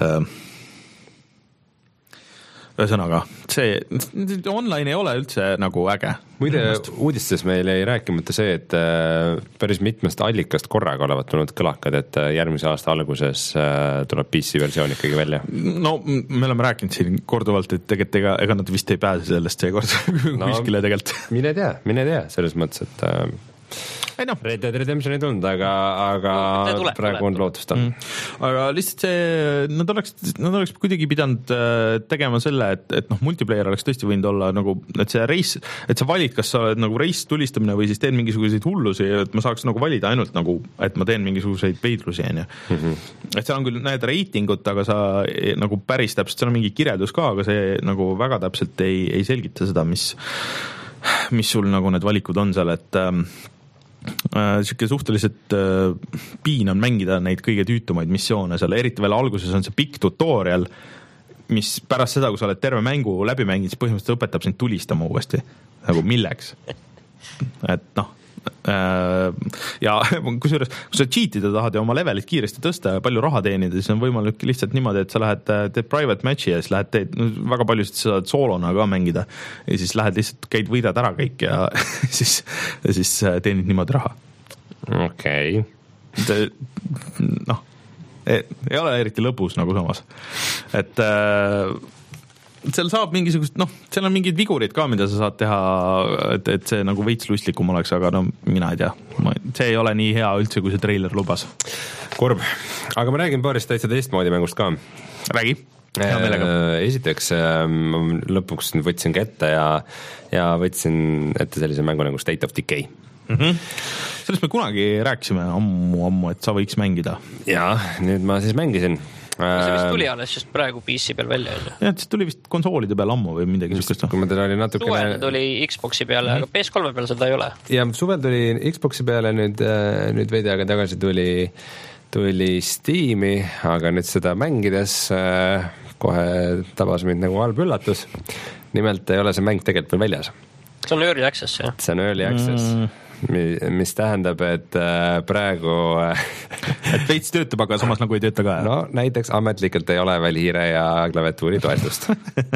Ühesõnaga, see online ei ole üldse nagu äge. Muide, uudistes meil ei rääkimata see, et päris mitmest allikast korraga olevat tulnud kõlakad, et järgmise aasta alguses tuleb P C versioon ikkagi välja. No me oleme rääkinud siin korduvalt, et tegelikult ega, ega nad vist ei pääse sellest seekord no, kuskile tegelikult. Mine tea, mine tea, selles mõttes, et ei noh, Red Dead Redemption ei tulnud, aga, aga no, tuleb, praegu tuleb. On lootust on mm.. aga lihtsalt see, nad oleks, nad oleks kuidagi pidanud tegema selle, et, et noh, multiplayer oleks tõesti võinud olla nagu, et see reis, et sa valid, kas sa oled nagu reis tulistamine või siis teen mingisuguseid hullusi, et ma saaks nagu valida ainult nagu, et ma teen mingisuguseid veidrusi, on ju. Et seal on küll, näed reitingut, aga sa nagu päris täpselt, seal on mingi kirjeldus ka, aga see nagu väga täpselt ei, ei selgita seda, mis, mis sul nagu need valikud on seal, et siuke suhteliselt äh, piin on mängida neid kõige tüütumaid missioone seal, eriti veel alguses on see pikk tutorial, mis pärast seda, kui sa oled terve mängu läbi mänginud, siis põhimõtteliselt õpetab sind tulistama uuesti, nagu milleks. Et noh, äh, ja kusjuures, kui sa cheat'ida tahad ja oma levelit kiiresti tõsta ja palju raha teenida, siis on võimalik lihtsalt niimoodi, et sa lähed, teed private match'i ja siis lähed, teed, no, väga paljusid sa saad soolona ka mängida ja siis lähed lihtsalt, käid, võidad ära kõik ja siis, ja siis teenid niimoodi raha. Okei okay. Noh, ei, ei ole eriti lõbus nagu samas, et äh, seal saab mingisugust, noh, seal on mingid vigurid ka, mida sa saad teha, et, et see nagu veits lustlikum oleks, aga no mina ei tea, see ei ole nii hea üldse, kui see treiler lubas. Kurb, aga ma räägin paarist täitsa teistmoodi mängust ka. Räägi. Esiteks lõpuks võtsin kätte ja, ja võtsin ette sellise mängu nagu State of Decay. Mm-hmm. Sellest me kunagi rääkisime ammu, ammu, et sa võiks mängida. Ja, nüüd ma siis mängisin. See vist tuli alles just praegu P C peal välja. Ja, see tuli vist konsoolide peal ammu või midagi sukest. Kui ma teda oli natukene... Suvel tuli Xboxi peale, mm-hmm. aga P S kolme peal seda ei ole. Ja suvel tuli Xboxi peale, nüüd, nüüd veidi aega tagasi tuli, tuli Steam'i, aga nüüd seda mängides kohe tabas mind nagu halb üllatus. Nimelt ei ole see mäng tegelikult veel väljas. See on early access, jah? See on early access. Mm. Mis tähendab, et praegu et veits töötab, aga samas nagu ei tööta ka. No näiteks ametlikult ei ole veel hiire ja klaviatuuri toetust.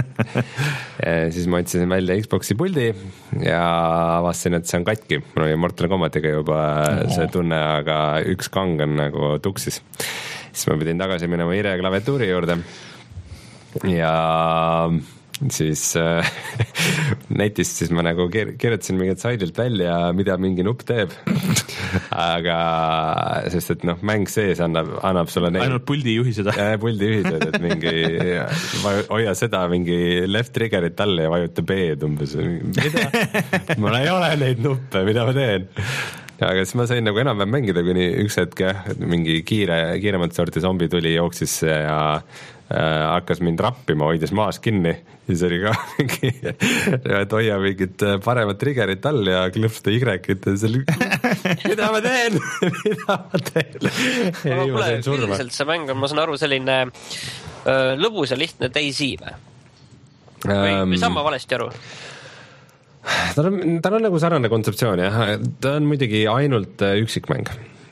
Siis ma otsisin välja Xboxi puldi ja avastasin, et see on katki. Mul oli Mortal Kombatiga juba see tunne, aga üks kang on nagu tuksis. Siis ma pidin tagasi minema hiire ja klaviatuuri juurde ja siis äh, netist siis ma nagu kirjutasin mingit saidilt välja, mida mingi nupp teeb. Aga sest, et noh, mäng sees annab, annab sulle neid... Ainult puldi juhised. Äh, puldi juhised, et mingi hoia seda mingi left triggerit all ja vajuta B-d umbes. Mida? Mul ei ole neid nuppe, mida ma teen? Aga siis ma sain nagu enam-vähem mängida, kuni üks hetk mingi kiire, kiiremat sorti zombi tuli, jooksis ja äh, hakkas mind rappima, hoides maas kinni. Siis oli ka mingi, et hoia mingit paremat triggerit all ja klõpsta Y-it ja seal, mida ma teen? mida ma teen? Aga kuule, üldiselt see mäng on, ma saan aru, selline öö, lõbus ja lihtne Daisy või? Või, või saan ma valesti aru? Ta on, ta on nagu sarnane kontseptsioon, jah. Ta on muidugi ainult üksikmäng.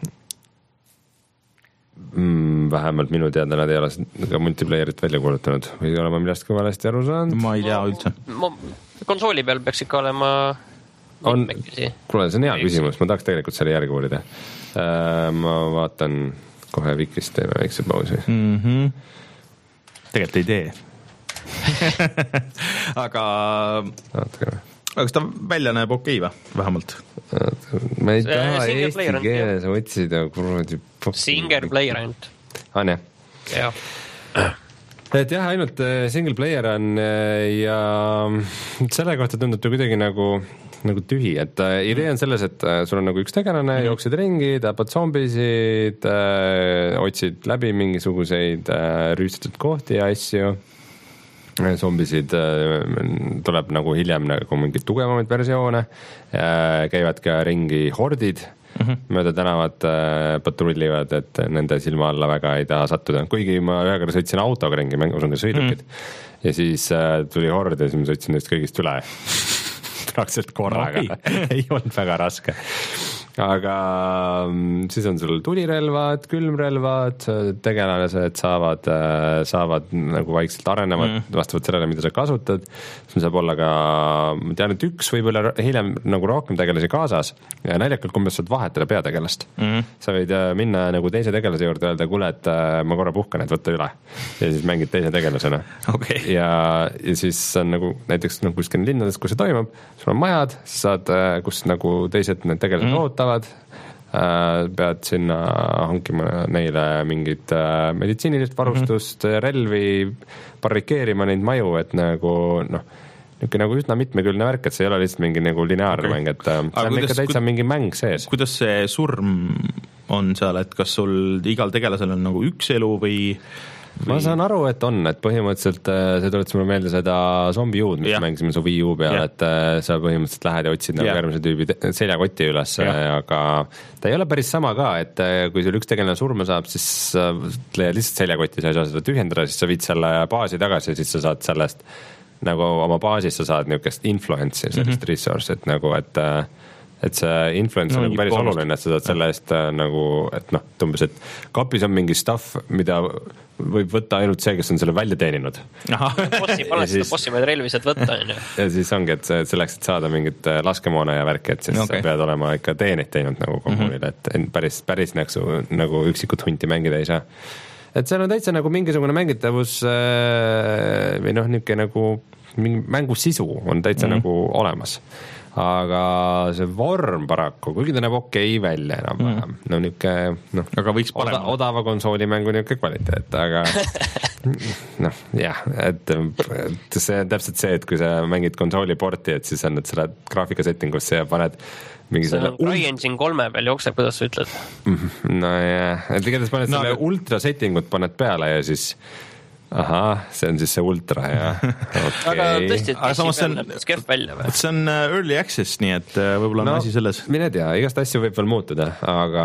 Mm, vähemalt minu teada nad ei ole ka multiplayerit välja kuulutanud. Või ei ole ma millestki valesti aru saanud? Ma ei tea üldse. Ma, konsooli peal peaks ikka olema on, kuule, see on hea küsimus. Ma tahaks tegelikult selle järgi uurida. Ma vaatan kohe Wikist, teeme väikse pausi. Mm-hmm. Tegelikult ei tee. Aga... Vaatame. Aga kas ta välja näeb okei või, vähemalt? Ma ei taha eesti keeles otsida, kuradi... Single player ainult. On jah? Jah. Et jah, ainult single player on ja selle kohta tundub ta kuidagi nagu, nagu tühi, et idee on selles, et sul on nagu üks tegelane, mm. jooksed ringi, tapad zombisid, otsid läbi mingisuguseid rüüstatud kohti ja asju. Zombisid tuleb nagu hiljem nagu mingid tugevamaid versioone, käivad ka ringi hordid, mm-hmm. mööda tänavat patrullivad, et nende silma alla väga ei taha sattuda. Kuigi ma ühe korra sõitsin autoga ringi, mängus on ka sõidukid, mm. ja siis tuli hord ja siis ma sõitsin neist kõigist üle. Praktiliselt korraga. No, ei olnud väga raske. Aga siis on sul tulirelvad, külmrelvad, tegelased saavad, saavad nagu vaikselt arenevad mm. vastavalt sellele, mida sa kasutad. Siis saab olla ka, ma tean, et üks võib-olla hiljem nagu rohkem tegelasi kaasas ja naljakalt kummes saad vahetada peategelast. Mm. Sa võid minna nagu teise tegelase juurde öelda, kuule, et ma korra puhkan, et võtta üle. Ja siis mängid teise tegelasena. Okay. Ja, ja siis on nagu näiteks nagu kuskil linnades, kus see toimub, sul on majad, saad, kus nagu teised need tegelased mm. ootavad, pead sinna hankima neile mingit meditsiinilist varustust mm, -hmm. relvi, barrikeerima neid maju, et nagu noh, niisugune nagu üsna mitmekülgne värk, et see ei ole lihtsalt mingi nagu lineaarne okay. mäng, et see on kuidas, ikka täitsa mingi mäng sees. Kuidas see surm on seal, et kas sul igal tegelasel on nagu üks elu või Või... ma saan aru, et on, et põhimõtteliselt see tuletas mulle meelde seda Zombie U'd, mis ja. mängisime su Wii U peal, et sa põhimõtteliselt lähed ja otsid nagu järgmise tüübi seljakoti üles, aga ta ei ole päris sama ka, et kui sul üks tegelane surma saab, siis sa leiad lihtsalt seljakoti, sa ei saa seda tühjendada, siis sa viid selle baasi tagasi ja siis sa saad sellest nagu oma baasis sa saad niisugust influence'i, sellist mm-hmm. resource, et nagu, et et see influence no, on päris bonust. Oluline, et sa saad selle eest nagu, et noh, tumbes, et kapis on mingi stuff, mida võib võtta ainult see, kes on selle välja teeninud. Bossi, pane seda bossi meid relvi saad võtta. Ja siis ongi, et selleks, et saada mingit laskemoona ja värki, et siis okay. pead olema ikka teenid teinud nagu kommuunile, mm-hmm. et päris, päris nagu, nagu üksikut hunti mängida ei saa. Et seal on täitsa nagu mingisugune mängitavus või noh, niisugune nagu mingi mängusisu on täitsa mm-hmm. nagu olemas. Aga see vorm paraku, kuigi ta näeb okei okay välja enam mm. no niisugune noh, aga võiks oda, odava konsoolimängu niisugune kvaliteet, aga noh, jah, et, et see on täpselt see, et kui sa mängid konsooliporti, et siis on, et sa lähed graafika settingusse ja paned mingi see on CryEngine kolme peal jookseb, kuidas sa ütled? No jah, et igatahes paned no, selle aga... ultra settingut paned peale ja siis ahah, see on siis see ultra, jah. Okay. Aga tõesti, et aga see on skerf välja või? See on early access, nii et võib-olla on no, asi selles. Mine tea, igast asju võib veel muutuda, aga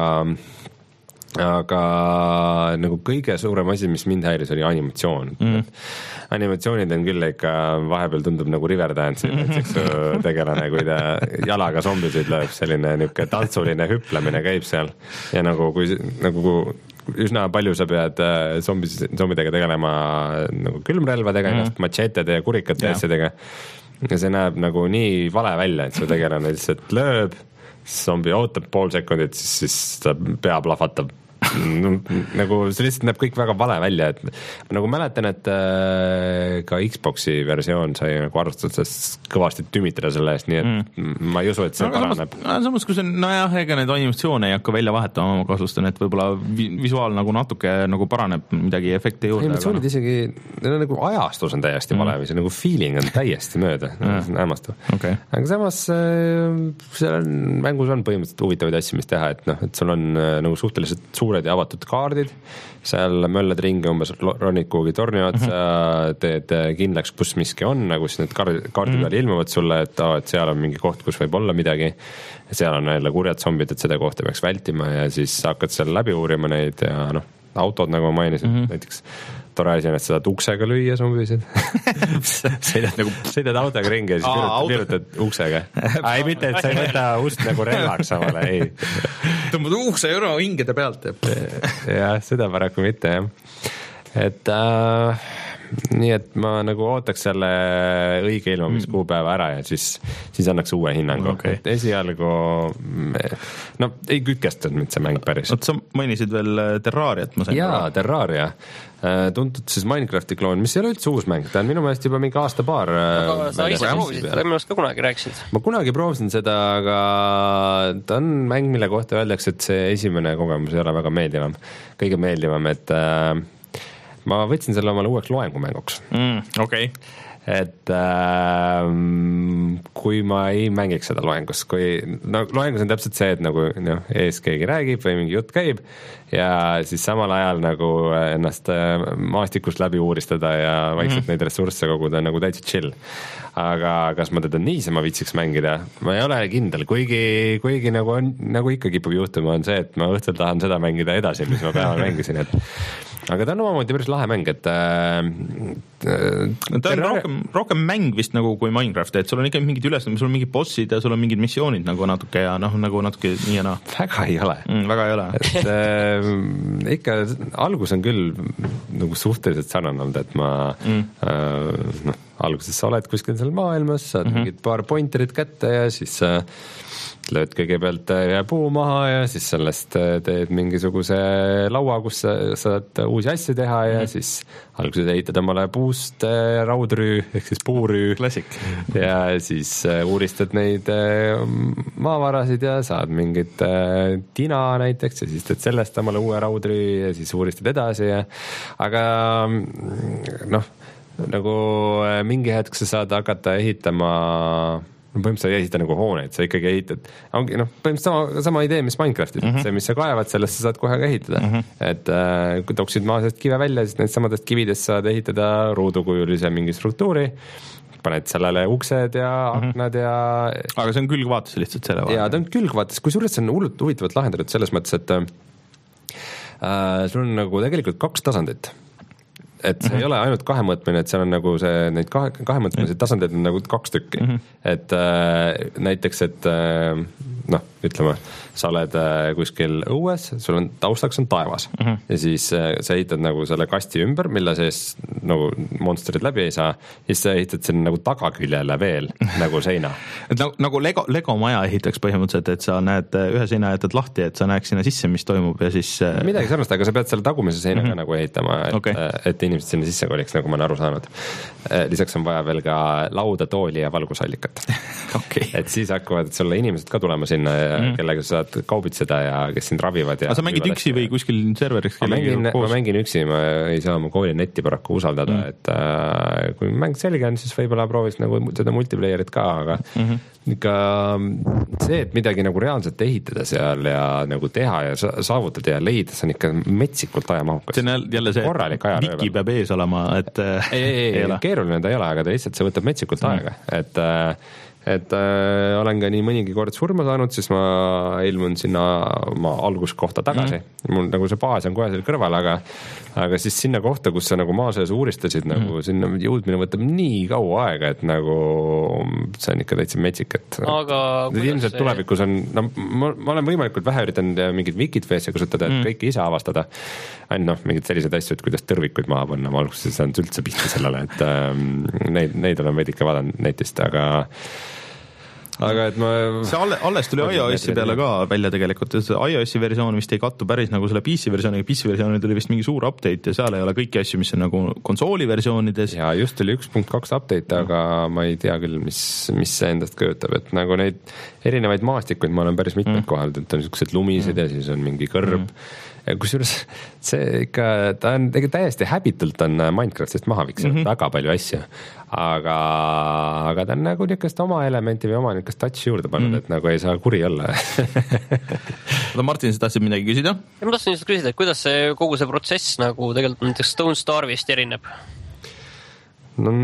aga nagu kõige suurem asi, mis mind häiris, oli animatsioon. Mm. Animatsioonid on küll ikka, vahepeal tundub nagu Riverdance, näiteks tegelane, kui ta jalaga zombisid lööb, selline niisugune tantsuline hüplemine käib seal ja nagu kui nagu üsna palju sa pead zombis, zombidega tegelema nagu külmrelvadega, mm-hmm. machetede ja kurikate yeah. asjadega ja see näeb nagu nii vale välja, et see tegelane lihtsalt lööb, zombi ootab pool sekundit, siis, siis ta pea plahvatab nagu see lihtsalt näeb kõik väga vale välja, et ma nagu mäletan, et äh, ka Xboxi versioon sai nagu arvustades kõvasti tümitada selle eest, nii et mm. ma ei usu, et see no, paraneb. Samas, samas kui see on, nojah, ega need animatsioone ei hakka välja vahetama, ma kasustan, et võib-olla vi- visuaal nagu natuke nagu paraneb midagi efekti juurde. Animatsioonid aga... isegi, neil on nagu ajastus on täiesti vale mm. või see nagu feeling on täiesti mööda, see on hämmastav. Okay. Aga samas äh, seal on, mängus on põhimõtteliselt huvitavaid asju, mis teha, et noh, et sul on äh, nagu suhteliselt suured ja avatud kaardid, seal möllad ringi umbes ronid kuhugi torni otsa, mm-hmm. teed kindlaks, kus miski on, nagu siis need kaardi, kaardi peal mm-hmm. ilmuvad sulle, et, oh, et seal on mingi koht, kus võib olla midagi, seal on jälle kurjad zombid, et seda kohta peaks vältima ja siis hakkad seal läbi uurima neid ja noh, autod, nagu ma mainisin, mm-hmm. näiteks tore asi on, et sa saad uksega lüüa zombisid. sõidad nagu, sõidad autoga ringi ja siis Aa, virutad, virutad uksega. ei, mitte, et sa ei võta ust nagu relvaks samale, ei. tõmbad ukse üle hingede pealt. jah, seda paraku mitte, jah. Et äh, nii, et ma nagu ootaks selle õige ilmumiskuupäeva ära ja siis, siis annaks uue hinnangu. Okay. Et esialgu no ei kütkestanud mind see mäng päris. Oot, sa mainisid veel Terrariat, ma sain. Jaa, Terraria. Tuntud siis Minecrafti kloon, mis ei ole üldse uus mäng, ta on minu meelest juba mingi aasta paar. Aga sa ise proovisid, minu meelest ka kunagi rääkisid. Ma kunagi proovisin seda, aga ta on mäng, mille kohta öeldakse, et see esimene kogemus ei ole väga meeldivam. Kõige meeldivam, et äh, ma võtsin selle omale uueks loengumänguks. Mm, okei. Okay. Et äh, kui ma ei mängiks seda loengus, kui no loengus on täpselt see, et nagu no, ees keegi räägib või mingi jutt käib ja siis samal ajal nagu ennast maastikust läbi uuristada ja vaikselt mm. neid ressursse koguda nagu täitsa chill. Aga kas ma teda niisama viitsiks mängida? Ma ei ole kindel, kuigi, kuigi nagu, on, nagu ikka kipub juhtuma on see, et ma õhtul tahan seda mängida edasi, mis ma päeval mängisin, et aga ta on omamoodi päris lahe mäng, et äh, no, ta on rohkem, rohkem mäng vist nagu kui Minecraft, et sul on ikka mingid ülesanded, sul on mingid bossid ja sul on mingid missioonid nagu natuke ja noh, nagu natuke nii ja naa. Väga ei ole. Mm, väga ei ole. Et äh, ikka algus on küll nagu suhteliselt sarnane olnud, et ma mm. äh, noh, alguses sa oled kuskil seal maailmas, saad mm-hmm. mingid paar pointerit kätte ja siis äh, lööd kõigepealt ühe puu maha ja siis sellest teed mingisuguse laua, kus sa saad uusi asju teha ja mm-hmm. siis alguses ehitad omale puust raudrüü ehk siis puurüü. Klassik. Ja siis uuristad neid maavarasid ja saad mingit tina näiteks ja siis teed sellest omale uue raudrüü ja siis uuristad edasi ja aga noh, nagu mingi hetk sa saad hakata ehitama no põhimõtteliselt ei ehita nagu hooneid, sa ikkagi ehitad, ongi noh, põhimõtteliselt sama, sama idee, mis Minecraftis, mm-hmm. see, mis sa kaevad, sellest sa saad kohe ka ehitada. Mm-hmm. Et äh, kui toksid maa seest kive välja, siis need samadest kividest saad ehitada ruudukujulise mingi struktuuri, paned sellele uksed ja mm-hmm. aknad ja... Aga see on külgvaates lihtsalt selle vahel? Jaa, ta on külgvaates, kui suurelt see on hullult huvitavalt lahendatud selles mõttes, et äh, sul on nagu tegelikult kaks tasandit. Et see mm-hmm. ei ole ainult kahemõõtmine, et seal on nagu see, neid kahe, kahemõõtmised tasandid on nagu kaks tükki. Mm-hmm. Et äh, näiteks, et äh, noh, ütleme, sa oled äh, kuskil õues, sul on taustaks on taevas mm-hmm. ja siis äh, sa ehitad nagu selle kasti ümber, mille sees nagu monsterid läbi ei saa, siis sa ehitad selle nagu tagaküljele veel nagu seina. Et nagu, nagu Lego, Lego maja ehitaks põhimõtteliselt, et sa näed ühe seina jätad lahti, et sa näeks sinna sisse, mis toimub ja siis... Midagi sarnast, aga sa pead selle tagumise seina mm-hmm. ka nagu ehitama, et, okay. et inimesed sinna sisse koliks, nagu ma olen aru saanud. Lisaks on vaja veel ka lauda, tooli ja valgusallikat. Okay. Et siis hakkavad sulle inimesed ka tulema sinna ja mm-hmm. kellega sa saad kaubitseda ja kes sind ravivad. Ja aga sa mängid üksi või kuskil serveriks? Ma mängin, ma mängin üksi, ma ei saa oma kooli netti paraku usaldada, mm-hmm. et äh, kui mäng selge on, siis võib-olla prooviks nagu seda multiplayerit ka, aga mm-hmm. ikka see, et midagi nagu reaalselt ehitada seal ja nagu teha ja saavutada ja leida, see on ikka metsikult ajamahukas. See on jälle see viki peab ees olema, et ei, ei, ei, ei keeruline ta ei ole, aga ta lihtsalt see võtab metsikult mm-hmm. aega, et äh, et äh, olen ka nii mõnigi kord surma saanud, siis ma ilmun sinna oma alguskohta tagasi. Mm. Mul nagu see baas on kohe seal kõrval, aga, aga siis sinna kohta, kus sa nagu maa sees uuristasid, mm. nagu sinna jõudmine võtab nii kaua aega, et nagu see on ikka täitsa metsik, et aga ilmselt see... tulevikus on, no ma, ma olen võimalikult vähe üritanud mingit Wikitface'i kasutada, et mm. kõike ise avastada. Ainult noh, mingid sellised asju, et kuidas tõrvikuid maha panna, ma alguses ei saanud üldse pihta sellele, et ähm, neid, neid olen veidike vaadanud netist, aga aga et ma see alle, alles tuli iOS-i peale ka välja tegelikult, iOS-i versioon vist ei kattu päris nagu selle P C versiooniga, P C versioonil tuli vist mingi suur update ja seal ei ole kõiki asju, mis on nagu konsooli versioonides. Ja just tuli üks punkt kaks update, aga ma ei tea küll, mis, mis see endast kujutab, et nagu neid erinevaid maastikuid ma olen päris mitmed mm. kohal, et on niisugused lumised mm. ja siis on mingi kõrb mm. kusjuures see ikka, ta on täiesti häbitult on Minecraftist maha viksinud mm-hmm. väga palju asju, aga, aga ta on nagu niisugust oma elementi või oma niisugust touchi juurde pannud mm., et nagu ei saa kuri olla. Oda, Martin, sa tahtsid midagi küsida? Ja ma tahtsin just küsida, et kuidas see kogu see protsess nagu tegelikult näiteks Don't Starve'ist erineb? No...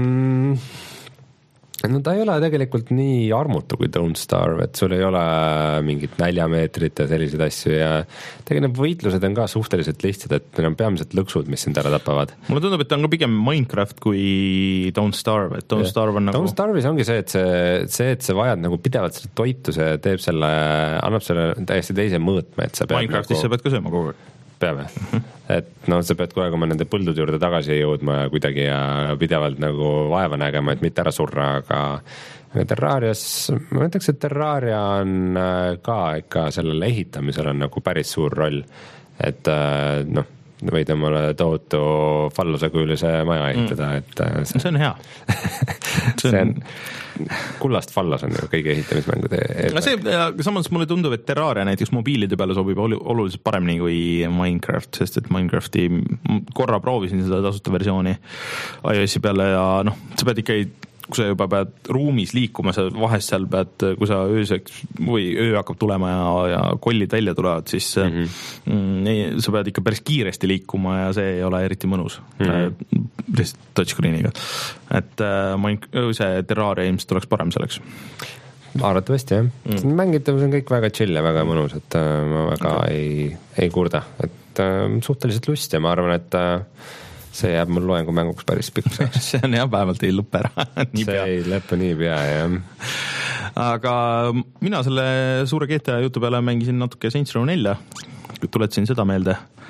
No ta ei ole tegelikult nii armutu kui Don't Starve, et sul ei ole mingit näljameetrit ja selliseid asju ja tegelikult need võitlused on ka suhteliselt lihtsad, et neil on peamiselt lõksud, mis sind ära tapavad. Mulle tundub, et ta on ka pigem Minecraft kui Don't Starve, et Don't yeah. Starve on nagu... Don't Starve'is ongi see, et see, see, et sa vajad nagu pidevalt selle toitu, see teeb selle, annab selle täiesti teise mõõtme, et sa pead Minecraftis nagu... sa pead ka sööma kogu aeg. Peame. Mm-hmm. Et no sa pead kogu aeg oma nende põldude juurde tagasi jõudma kuidagi ja pidevalt nagu vaeva nägema, et mitte ära surra, aga Terrarias, ma ütleks, et Terraria on ka ikka sellel ehitamisel on nagu päris suur roll, et noh, võid omale tohutu fallusekujulise maja ehitada, et see, see on hea. see on kullast fallas on ju kõigi ehitamismängude no see, samas mulle tundub, et Terraria näiteks mobiilide peale sobib oluliselt paremini kui Minecraft, sest et Minecrafti korra proovisin seda tasuta versiooni iOS-i peale ja noh, sa pead ikka kui sa juba pead ruumis liikuma, sa vahest seal pead, kui sa ööseks või öö hakkab tulema ja, ja kollid välja tulevad, siis mm-hmm. mm, sa pead ikka päris kiiresti liikuma ja see ei ole eriti mõnus mm-hmm. touchscreeniga. Et äh, see Terraria ilmselt oleks parem selleks. Arvatavasti jah. Mm. Mängitavus on kõik väga chill ja väga mõnus, et äh, ma väga okay. ei, ei kurda. Et äh, suhteliselt lust ja ma arvan, et äh, see jääb mul loengu mänguks päris pikk. see on jah, vähemalt ei lõppe ära. see pea. ei lõppe nii pea, jah. Aga mina selle suure G T A jutu peale mängisin natuke Saints Row nelja. Tuletasin seda meelde.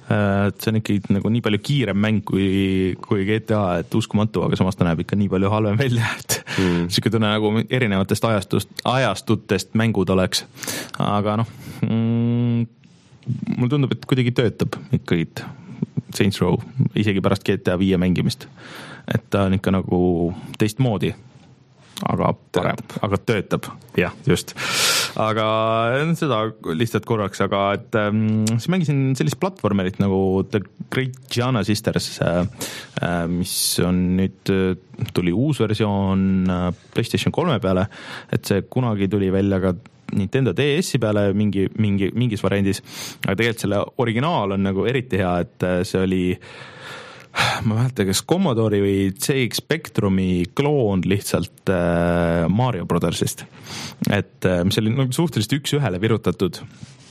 et see on ikkagi nagu nii palju kiirem mäng kui, kui G T A, et uskumatu, aga samas ta näeb ikka nii palju halvem välja, et mm. siuke tunne nagu erinevatest ajastust, ajastutest mängud oleks. Aga noh, mm, mulle tundub, et kuidagi töötab ikkagi Saints Row, isegi pärast G T A viie mängimist. Et ta on ikka nagu teistmoodi. Aga parem, aga töötab, jah, just. Aga seda lihtsalt korraks, aga et ähm, siis mängisin sellist platvormerit nagu The Great Giana Sisters, äh, mis on nüüd, tuli uus versioon äh, PlayStation kolme peale, et see kunagi tuli välja ka Nintendo D S-i peale mingi, mingi, mingis variandis, aga tegelikult selle originaal on nagu eriti hea, et see oli ma mäletan, kas Commodore'i või C X Spectrumi kloon lihtsalt äh, Mario Brothersist. Et äh, mis oli no, suhteliselt üks ühele virutatud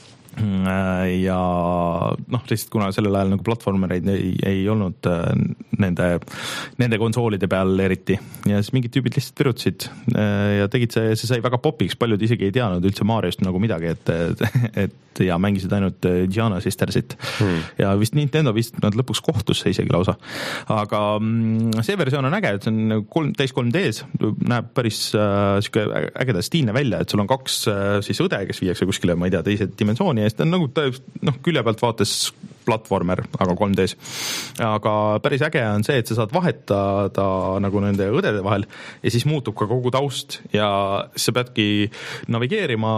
äh, ja noh, lihtsalt kuna sellel ajal nagu platvormereid ei, ei olnud äh, nende, nende konsoolide peal eriti ja siis mingid tüübid lihtsalt virutasid äh, ja tegid see, see sai väga popiks, paljud isegi ei teadnud üldse Mariost nagu midagi, et, et ja mängisid ainult Giana Sistersit hmm. ja vist Nintendo vist nad lõpuks kohtusse isegi lausa, aga see versioon on äge, et see on kolm, täis kolm D-s, näeb päris äh, siuke ägeda stiilne välja, et sul on kaks äh, siis õde, kes viiakse kuskile, ma ei tea, teise dimensiooni eest, ta on nagu noh, külje pealt vaates platvormer, aga kolm D-s. Aga päris äge on see, et sa saad vahetada nagu nende õdede vahel ja siis muutub ka kogu taust ja sa peadki navigeerima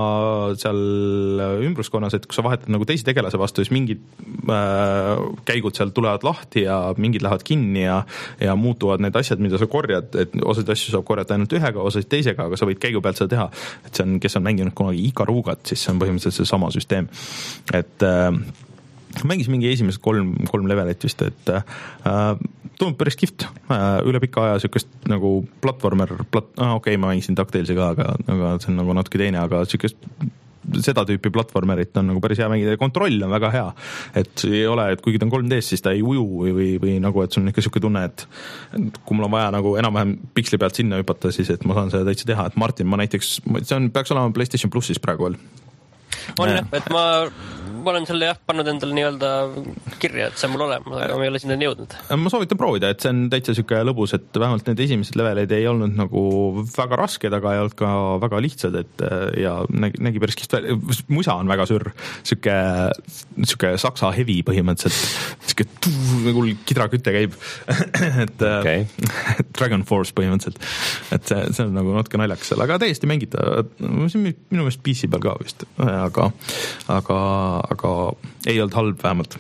seal ümbruskonnas, et kui sa vahetad nagu teise tegelase vastu, siis mingid äh, käigud seal tulevad lahti ja mingid lähevad kinni ja, ja muutuvad need asjad, mida sa korjad, et osad asju saab korjata ainult ühega, osad teisega, aga sa võid käigu pealt seda teha. Et see on, kes on mänginud kunagi Ikarugat, siis see on põhimõtteliselt see sama süsteem. Et äh, mängis mingi esimesed kolm, kolm levelit vist, et äh, tundub päris kihvt äh, üle pika aja siukest nagu platvormer, plat, ah, okei okay,, ma mängisin DuckTalesi ka, aga, aga see on nagu natuke teine, aga siukest seda tüüpi platvormerit on nagu päris hea mängida ja kontroll on väga hea, et ei ole, et kuigi ta on kolm D-s, siis ta ei uju või, või, või nagu, et sul on ikka siuke tunne, et kui mul on vaja nagu enam-vähem piksli pealt sinna hüpata, siis et ma saan seda täitsa teha, et Martin, ma näiteks, see on, peaks olema PlayStation Plussis praegu veel. On jah, et ma, ma olen selle jah pannud endale nii-öelda kirja, et see on mul olemas, aga ma ei ole sinna jõudnud. Ma soovitan proovida, et see on täitsa siuke lõbus, et vähemalt need esimesed leveleid ei olnud nagu väga rasked, aga ei olnud ka väga lihtsad, et ja nägi, nägi päris kihvt välja. Musa on väga sür, siuke, siuke saksa hevi põhimõtteliselt, siuke tuu, nagu kidraküte käib, et okay. Dragon Force põhimõtteliselt, et see, see on nagu natuke naljakas seal, aga täiesti mängita, minu meelest P C peal ka vist, aga, aga aga ei olnud halb vähemalt.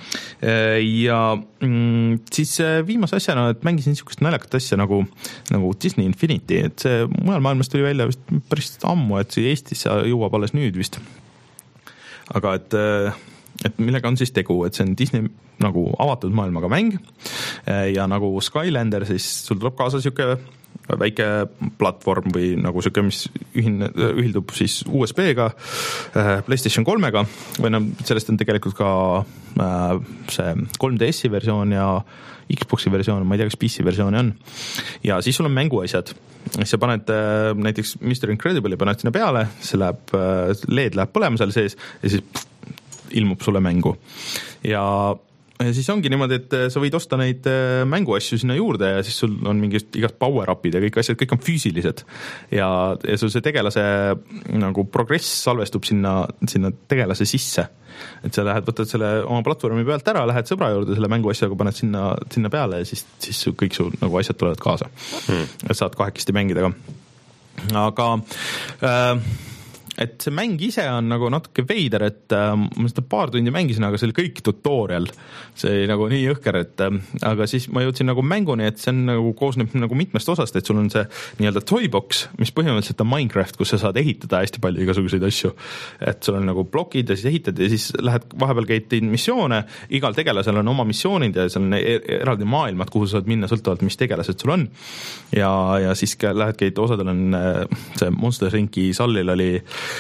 Ja mm, siis viimase asjana, et mängisin niisugust naljakat asja nagu, nagu Disney Infinity, et see mujal maailmas tuli välja vist päris ammu, et see Eestis jõuab alles nüüd vist. Aga et, et millega on siis tegu, et see on Disney nagu avatud maailmaga mäng ja nagu Skylander, siis sul tuleb kaasa niisugune väike platvorm või nagu siuke, mis ühin, ühildub siis U S B-ga, PlayStation kolmega või no sellest on tegelikult ka äh, see kolm D S-i versioon ja Xboxi versioon, ma ei tea, kas P C versiooni on. Ja siis sul on mänguasjad. Sa paned äh, näiteks mister Incredible'i paned sinna peale, see läheb, äh, L E D läheb põlema seal sees ja siis pff, ilmub sulle mängu. Ja ja siis ongi niimoodi, et sa võid osta neid mänguasju sinna juurde ja siis sul on mingid igast power-upid ja kõik asjad, kõik on füüsilised. Ja, ja sul see tegelase nagu progress salvestub sinna, sinna tegelase sisse. Et sa lähed, võtad selle oma platvormi pealt ära, lähed sõbra juurde selle mänguasjaga, paned sinna, sinna peale ja siis, siis kõik su nagu asjad tulevad kaasa. Hmm. Et saad kahekesti mängida ka. Aga äh, et see mäng ise on nagu natuke veider, et äh, ma seda paar tundi mängisin, aga see oli kõik tutorial. See oli nagu nii jõhker, et äh, aga siis ma jõudsin nagu mänguni, et see on nagu koosneb nagu mitmest osast, et sul on see nii-öelda toybox, mis põhimõtteliselt on Minecraft, kus sa saad ehitada hästi palju igasuguseid asju. Et sul on nagu blokid ja siis ehitad ja siis lähed vahepeal käid missioone, igal tegelasel on oma missioonid ja seal on eraldi maailmad, kuhu sa saad minna sõltuvalt, mis tegelased sul on. Ja, ja siis lähed käid, osadel on see Monster Inki Sallil oli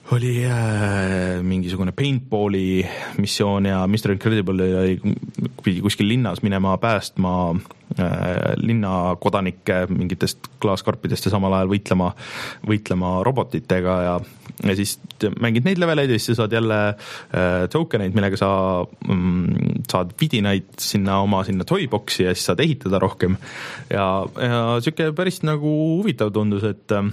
oli äh, mingisugune paintballi missioon ja mister Incredible oli pidi kuskil linnas minema päästma äh, linnakodanikke mingitest klaaskarpidest ja samal ajal võitlema, võitlema robotitega ja, ja siis mängid neid leveleid ja siis saad jälle äh, tokeneid, millega sa mm, saad vidinaid sinna oma sinna toyboxi ja siis saad ehitada rohkem ja, ja siuke päris nagu huvitav tundus, et äh,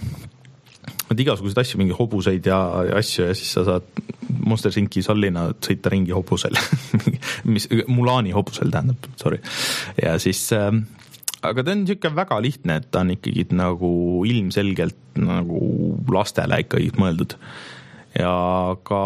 et igasuguseid asju, mingi hobuseid ja, ja asju ja siis sa saad Monster Inci sallina sõita ringi hobusel mis Mulani hobusel tähendab, sorry. Ja siis äh, aga ta on niisugune väga lihtne, et ta on ikkagi nagu ilmselgelt nagu lastele ikkagi mõeldud ja ka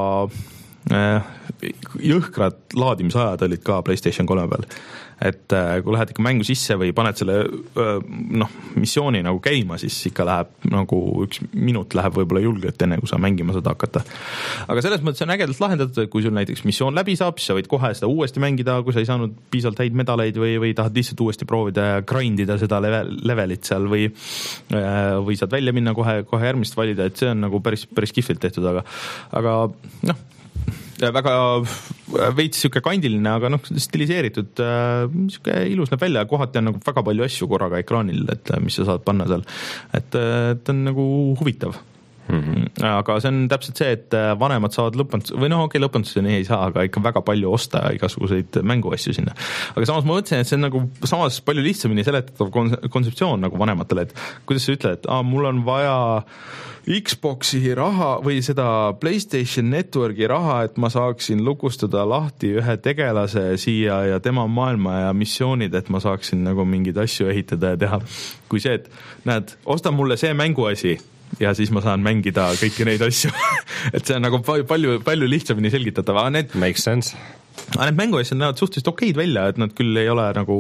äh, jõhkrad laadimisajad olid ka PlayStation kolme peal. Et kui lähed ikka mängu sisse või paned selle noh, missiooni nagu käima, siis ikka läheb nagu üks minut läheb võib-olla julgelt enne, kui sa mängima saad hakata. Aga selles mõttes on ägedalt lahendatud, et kui sul näiteks missioon läbi saab, siis sa võid kohe seda uuesti mängida, kui sa ei saanud piisavalt häid medaleid või, või tahad lihtsalt uuesti proovida ja grindida seda level, levelit seal või, või saad välja minna kohe, kohe järgmist valida, et see on nagu päris, päris kihvlilt tehtud, aga, aga noh, väga veits siuke kandiline, aga noh, stiliseeritud siuke ilus näeb välja, kohati on nagu väga palju asju korraga ekraanil, et mis sa saad panna seal, et, et on nagu huvitav. Mm-hmm. Aga see on täpselt see, et vanemad saavad lõpandus, või noh, okei, lõpanduseni ei saa, aga ikka väga palju osta igasuguseid mänguasju sinna. Aga samas ma mõtlesin, et see on nagu samas palju lihtsamini seletatav kontseptsioon nagu vanematele, et kuidas sa ütled, et aa, mul on vaja Xboxi raha või seda PlayStation Networki raha, et ma saaksin lukustada lahti ühe tegelase siia ja tema maailma ja missioonid, et ma saaksin nagu mingeid asju ehitada ja teha. Kui see, et näed, osta mulle see mänguasi ja siis ma saan mängida kõiki neid asju. Et see on nagu palju, palju lihtsamini selgitatav. Aga need, makes sense. Aga need mänguasjad näevad suhteliselt okeid välja, et nad küll ei ole nagu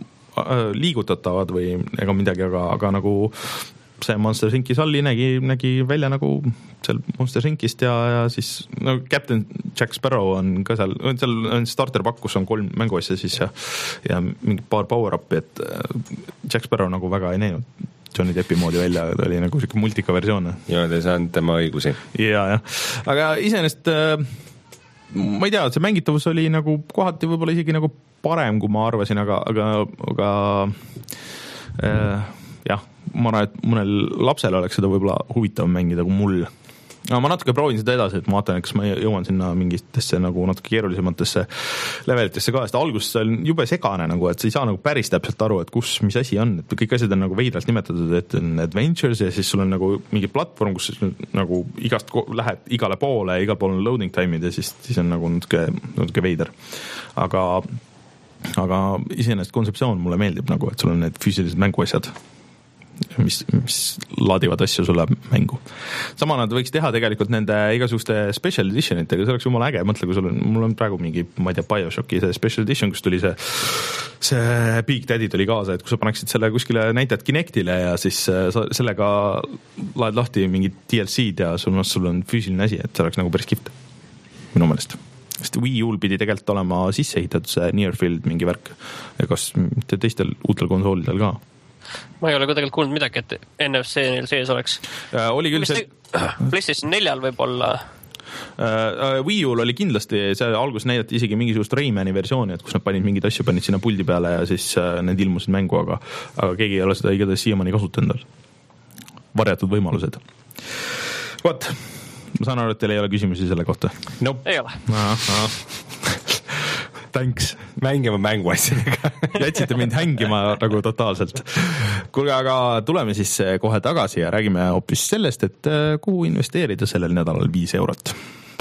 liigutatavad või ega midagi, aga, aga nagu see Monster Inci salli nägi, nägi välja nagu seal Monster Incist ja, ja siis no, Captain Jack Sparrow on ka seal, seal on starter pakk, kus on kolm mänguasja siis ja, ja mingi paar power-upi, et Jack Sparrow nagu väga ei näinud Johnny Deppi moodi välja, ta oli nagu siuke multika versioon. Ja ta ei saanud tema õigusi. Ja, ja. Aga iseenesest ma ei tea, see mängitavus oli nagu kohati võib-olla isegi nagu parem, kui ma arvasin, aga, aga, aga äh, jah, ma arvan, et mõnel lapsel oleks seda võib-olla huvitav mängida kui mul. No, ma natuke proovin seda edasi, et ma vaatan, kas ma jõuan sinna mingitesse nagu natuke keerulisematesse levelitesse ka, sest alguses on jube segane, nagu, et sa ei saa nagu päris täpselt aru, et kus, mis asi on, et kõik asjad on nagu veidralt nimetatud, et on adventures ja siis sul on nagu mingi platvorm, kus nagu igast lähed igale poole ja igal pool on loading time'id ja siis, siis on nagu natuke, natuke veider. Aga, aga iseenesest kontseptsioon mulle meeldib nagu, et sul on need füüsilised mänguasjad, mis, mis laadivad asju sulle mängu. Sama nad võiks teha tegelikult nende igasuguste special editionitega, see oleks jumala äge, mõtle, kui sul on, mul on praegu mingi, ma ei tea, BioShocki see special edition, kus tuli see, see Big Daddy tuli kaasa, et kui sa paneksid selle kuskile näitajad Kinectile ja siis sa sellega laed lahti mingid D L C-d ja sul, sul on füüsiline asi, et see oleks nagu päris kihvt minu meelest. Sest Wii U-l pidi tegelikult olema sisse ehitatud see Near Field mingi värk ja kas teistel uutel konsoolidel ka. Ma ei ole ka tegelikult kuulnud midagi, et N F C neil sees oleks. Äh, oli küll see... PlayStation neljal võib-olla... Äh, Wii U-l oli kindlasti, see algus näidati isegi mingisugust Raymani versiooni, et kus nad panid mingid asju, panid sinna puldi peale ja siis äh, need ilmusid mängu, aga, aga keegi ei ole seda igatahes siiamaani kasutanud. Varjatud võimalused. Vot, ma saan aru, et teil ei ole küsimusi selle kohta. Nope. Ei ole. Aha. Thanks. Mängima mänguasjadega. Jätsite mind hängima nagu totaalselt. Kuulge, aga tuleme siis kohe tagasi ja räägime hoopis sellest, et kuhu investeerida sellel nädalal viis eurot.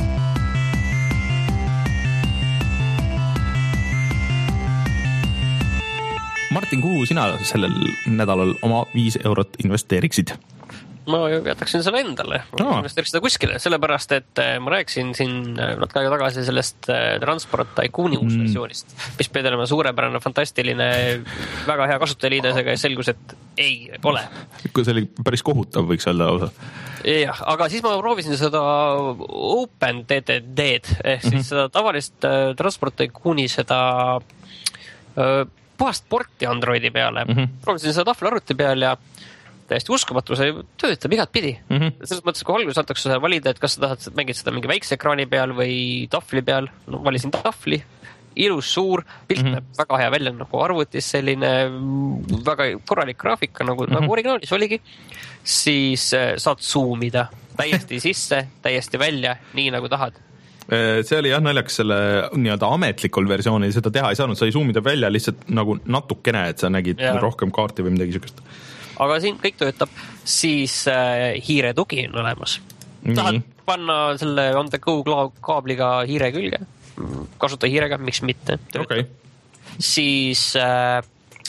Martin, kuhu sina sellel nädalal oma viis eurot investeeriksid? Ma jätaksin selle endale, ma investeeriks seda kuskile, sellepärast, et ma rääkisin siin natuke aega tagasi sellest Transport Tycooni uus mm. versioonist, mis pidi olema suurepärane, fantastiline, väga hea kasutajaliidesega ja selgus, et ei, pole. See oli päris kohutav, võiks öelda osa. Jah, aga siis ma proovisin seda Open D D D-d, ehk siis mm-hmm. seda tavalist Transport Tycooni seda puhast porti Androidi peale. Mm-hmm. Proovisin seda tahvelarvuti peal ja täiesti uskumatu, see töötab igat pidi mm. -hmm. selles mõttes, kui alguses antakse valida, et kas sa tahad mängida seda mingi väikse ekraani peal või tahvli peal, no valisin tahvli, ilus, suur, pilt näeb mm -hmm. väga hea välja, nagu arvutis selline väga korralik graafika, nagu, mm -hmm. nagu originaalis oligi, siis saad zoomida täiesti sisse, täiesti välja, nii nagu tahad. See oli jah naljakas selle nii-öelda ametlikul versioonil, seda teha ei saanud, sa ei zoomida välja lihtsalt nagu natukene, et sa nägid ja. rohkem kaarti või midagi sükest. Aga siin kõik töötab, siis äh, hiire tugi on olemas. Tahad panna selle on the go kaabliga hiire külge, kasuta hiirega, miks mitte. Okay. Siis äh,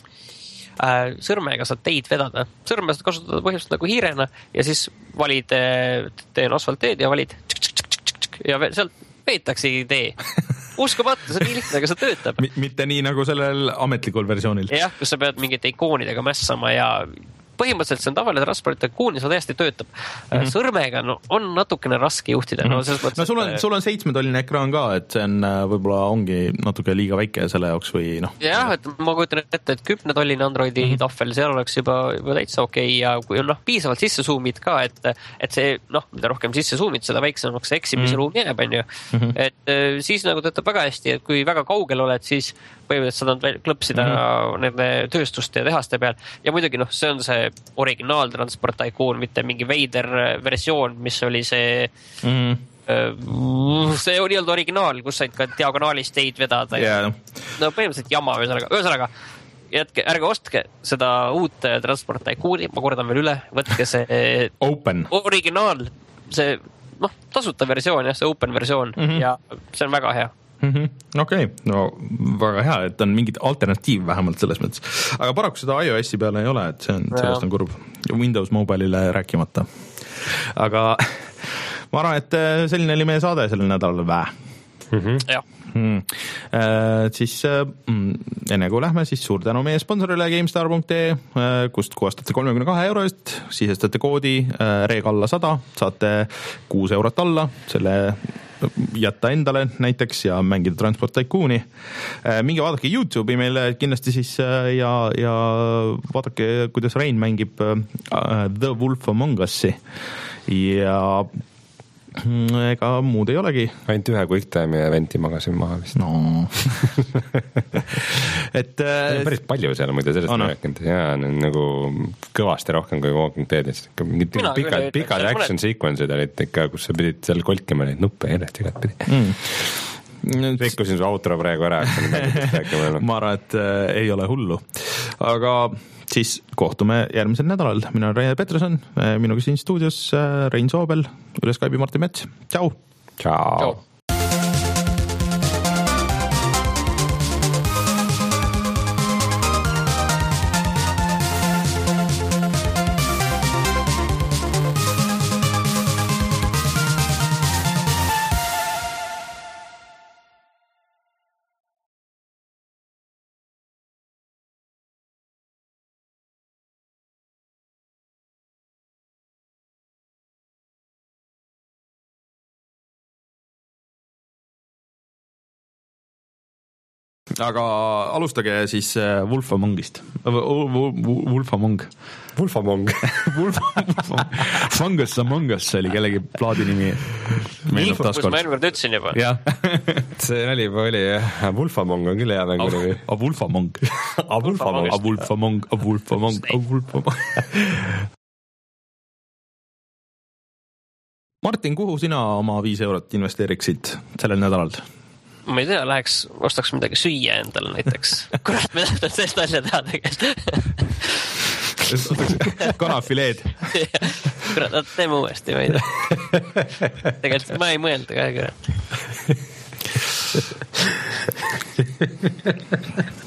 äh, sõrmega saad teid vedada. Sõrme saad kasutada põhimõtteliselt nagu hiirena ja siis valid, teen asfaltteed ja valid ja sealt veetakse tee. Uskumatu, see on nii lihtne, aga see töötab. M- mitte nii nagu sellel ametlikul versioonil. Jah, kus sa pead mingite ikoonidega mässama ja põhimõtteliselt see on tavaline transport, et kuuni see täiesti töötab. Mm-hmm. Sõrmega no, on natukene raske juhtida. No, mõttes, no sul on, sul on seitsmetolline ekraan ka, et see on võib-olla ongi natuke liiga väike selle jaoks või noh. Jah, et ma kujutan ette, et kümnetolline Androidi mm-hmm. tahvel, seal oleks juba, juba täitsa okei okay. Ja kui on noh, piisavalt sisse zoomid ka, et, et see noh, mida rohkem sisse zoomid, seda väiksemaks see eksimisruum mm-hmm. jääb, on ju. Mm-hmm. Et siis nagu töötab väga hästi, et kui väga kaugel oled, siis põhimõtteliselt saad klõpsida mm-hmm. nende tööstuste ja tehaste peal. Ja muidugi noh, see on see originaaltransport Tycoon, mitte mingi veider versioon, mis oli see mm. see oli olnud originaal, kus said ka diagonaalist teid vedada yeah. ja no põhimõtteliselt jama ühesõnaga, ühesõnaga jätke, ärge ostke seda uut transport Tycooni, ma kordan veel üle, võtke see open originaal, see noh, tasuta versioon jah, see open versioon mm-hmm. ja see on väga hea. Mm-hmm. Okei, okay. No väga hea, et on mingid alternatiiv vähemalt selles mõttes. Aga paraku seda iOS-i peale ei ole, et see on, sellest on kurb. Windows Mobile'ile rääkimata. Aga ma arvan, et selline oli meie saade sellel nädalal vä. Mm-hmm. Jah. Hmm. Äh, siis äh, enne kui lähme, siis suur tänu meie sponsorile GameStar punkt ee, äh, kust kuvastate kolmekümne kahe euro eest, sisestate koodi äh, reeg alla sada, saate kuus eurot alla, selle jätta endale näiteks ja mängida Transport Tycooni. Äh, minge vaadake YouTube'i meile kindlasti siis äh, ja, ja vaadake, kuidas Rein mängib äh, The Wolf Among Us'i ja ega muud ei olegi. Ainult ühe quick time eventi magasin maha vist. No. et äh, päris palju seal muide sellest on rääkinud. Jaa, nagu kõvasti rohkem kui Walking Deadist. Mingid pikad, pikad action sequence'id olid ikka, kus sa pidid seal kolkima neid nuppe järjest igat pidi. Mm. Rikkusin su outro praegu ära. ma arvan, et äh, ei ole hullu. Aga siis kohtume järgmisel nädalal. Mina olen Rein Peterson, minuga siin stuudios Rein Soobel, üle Skype'i Martin Mets. Tšau! Tšau! Tšau. Aga alustage siis Wolf Amongist. Wolf Among. Wolf Among. Fungus Among Us oli kellegi plaadi nimi. Nii, kus ma enne kord ütlesin juba. Jah. See oli juba oli, Wolf Among on küll hea mängu nimi. A Wolf Among. A Wolf Among. A Wolf Among. A Wolf Among. A Wolf Among. Martin, kuhu sina oma viis eurot investeeriksid sellel nädalal? Ma ei tea, läheks, ostaks midagi süüa endale näiteks. Kurat, me tahame sellest asja teha tegelikult. Kanafileed. Kurat, teeme uuesti, ma ei tea. Tegelikult ma ei mõelda ka, kurat.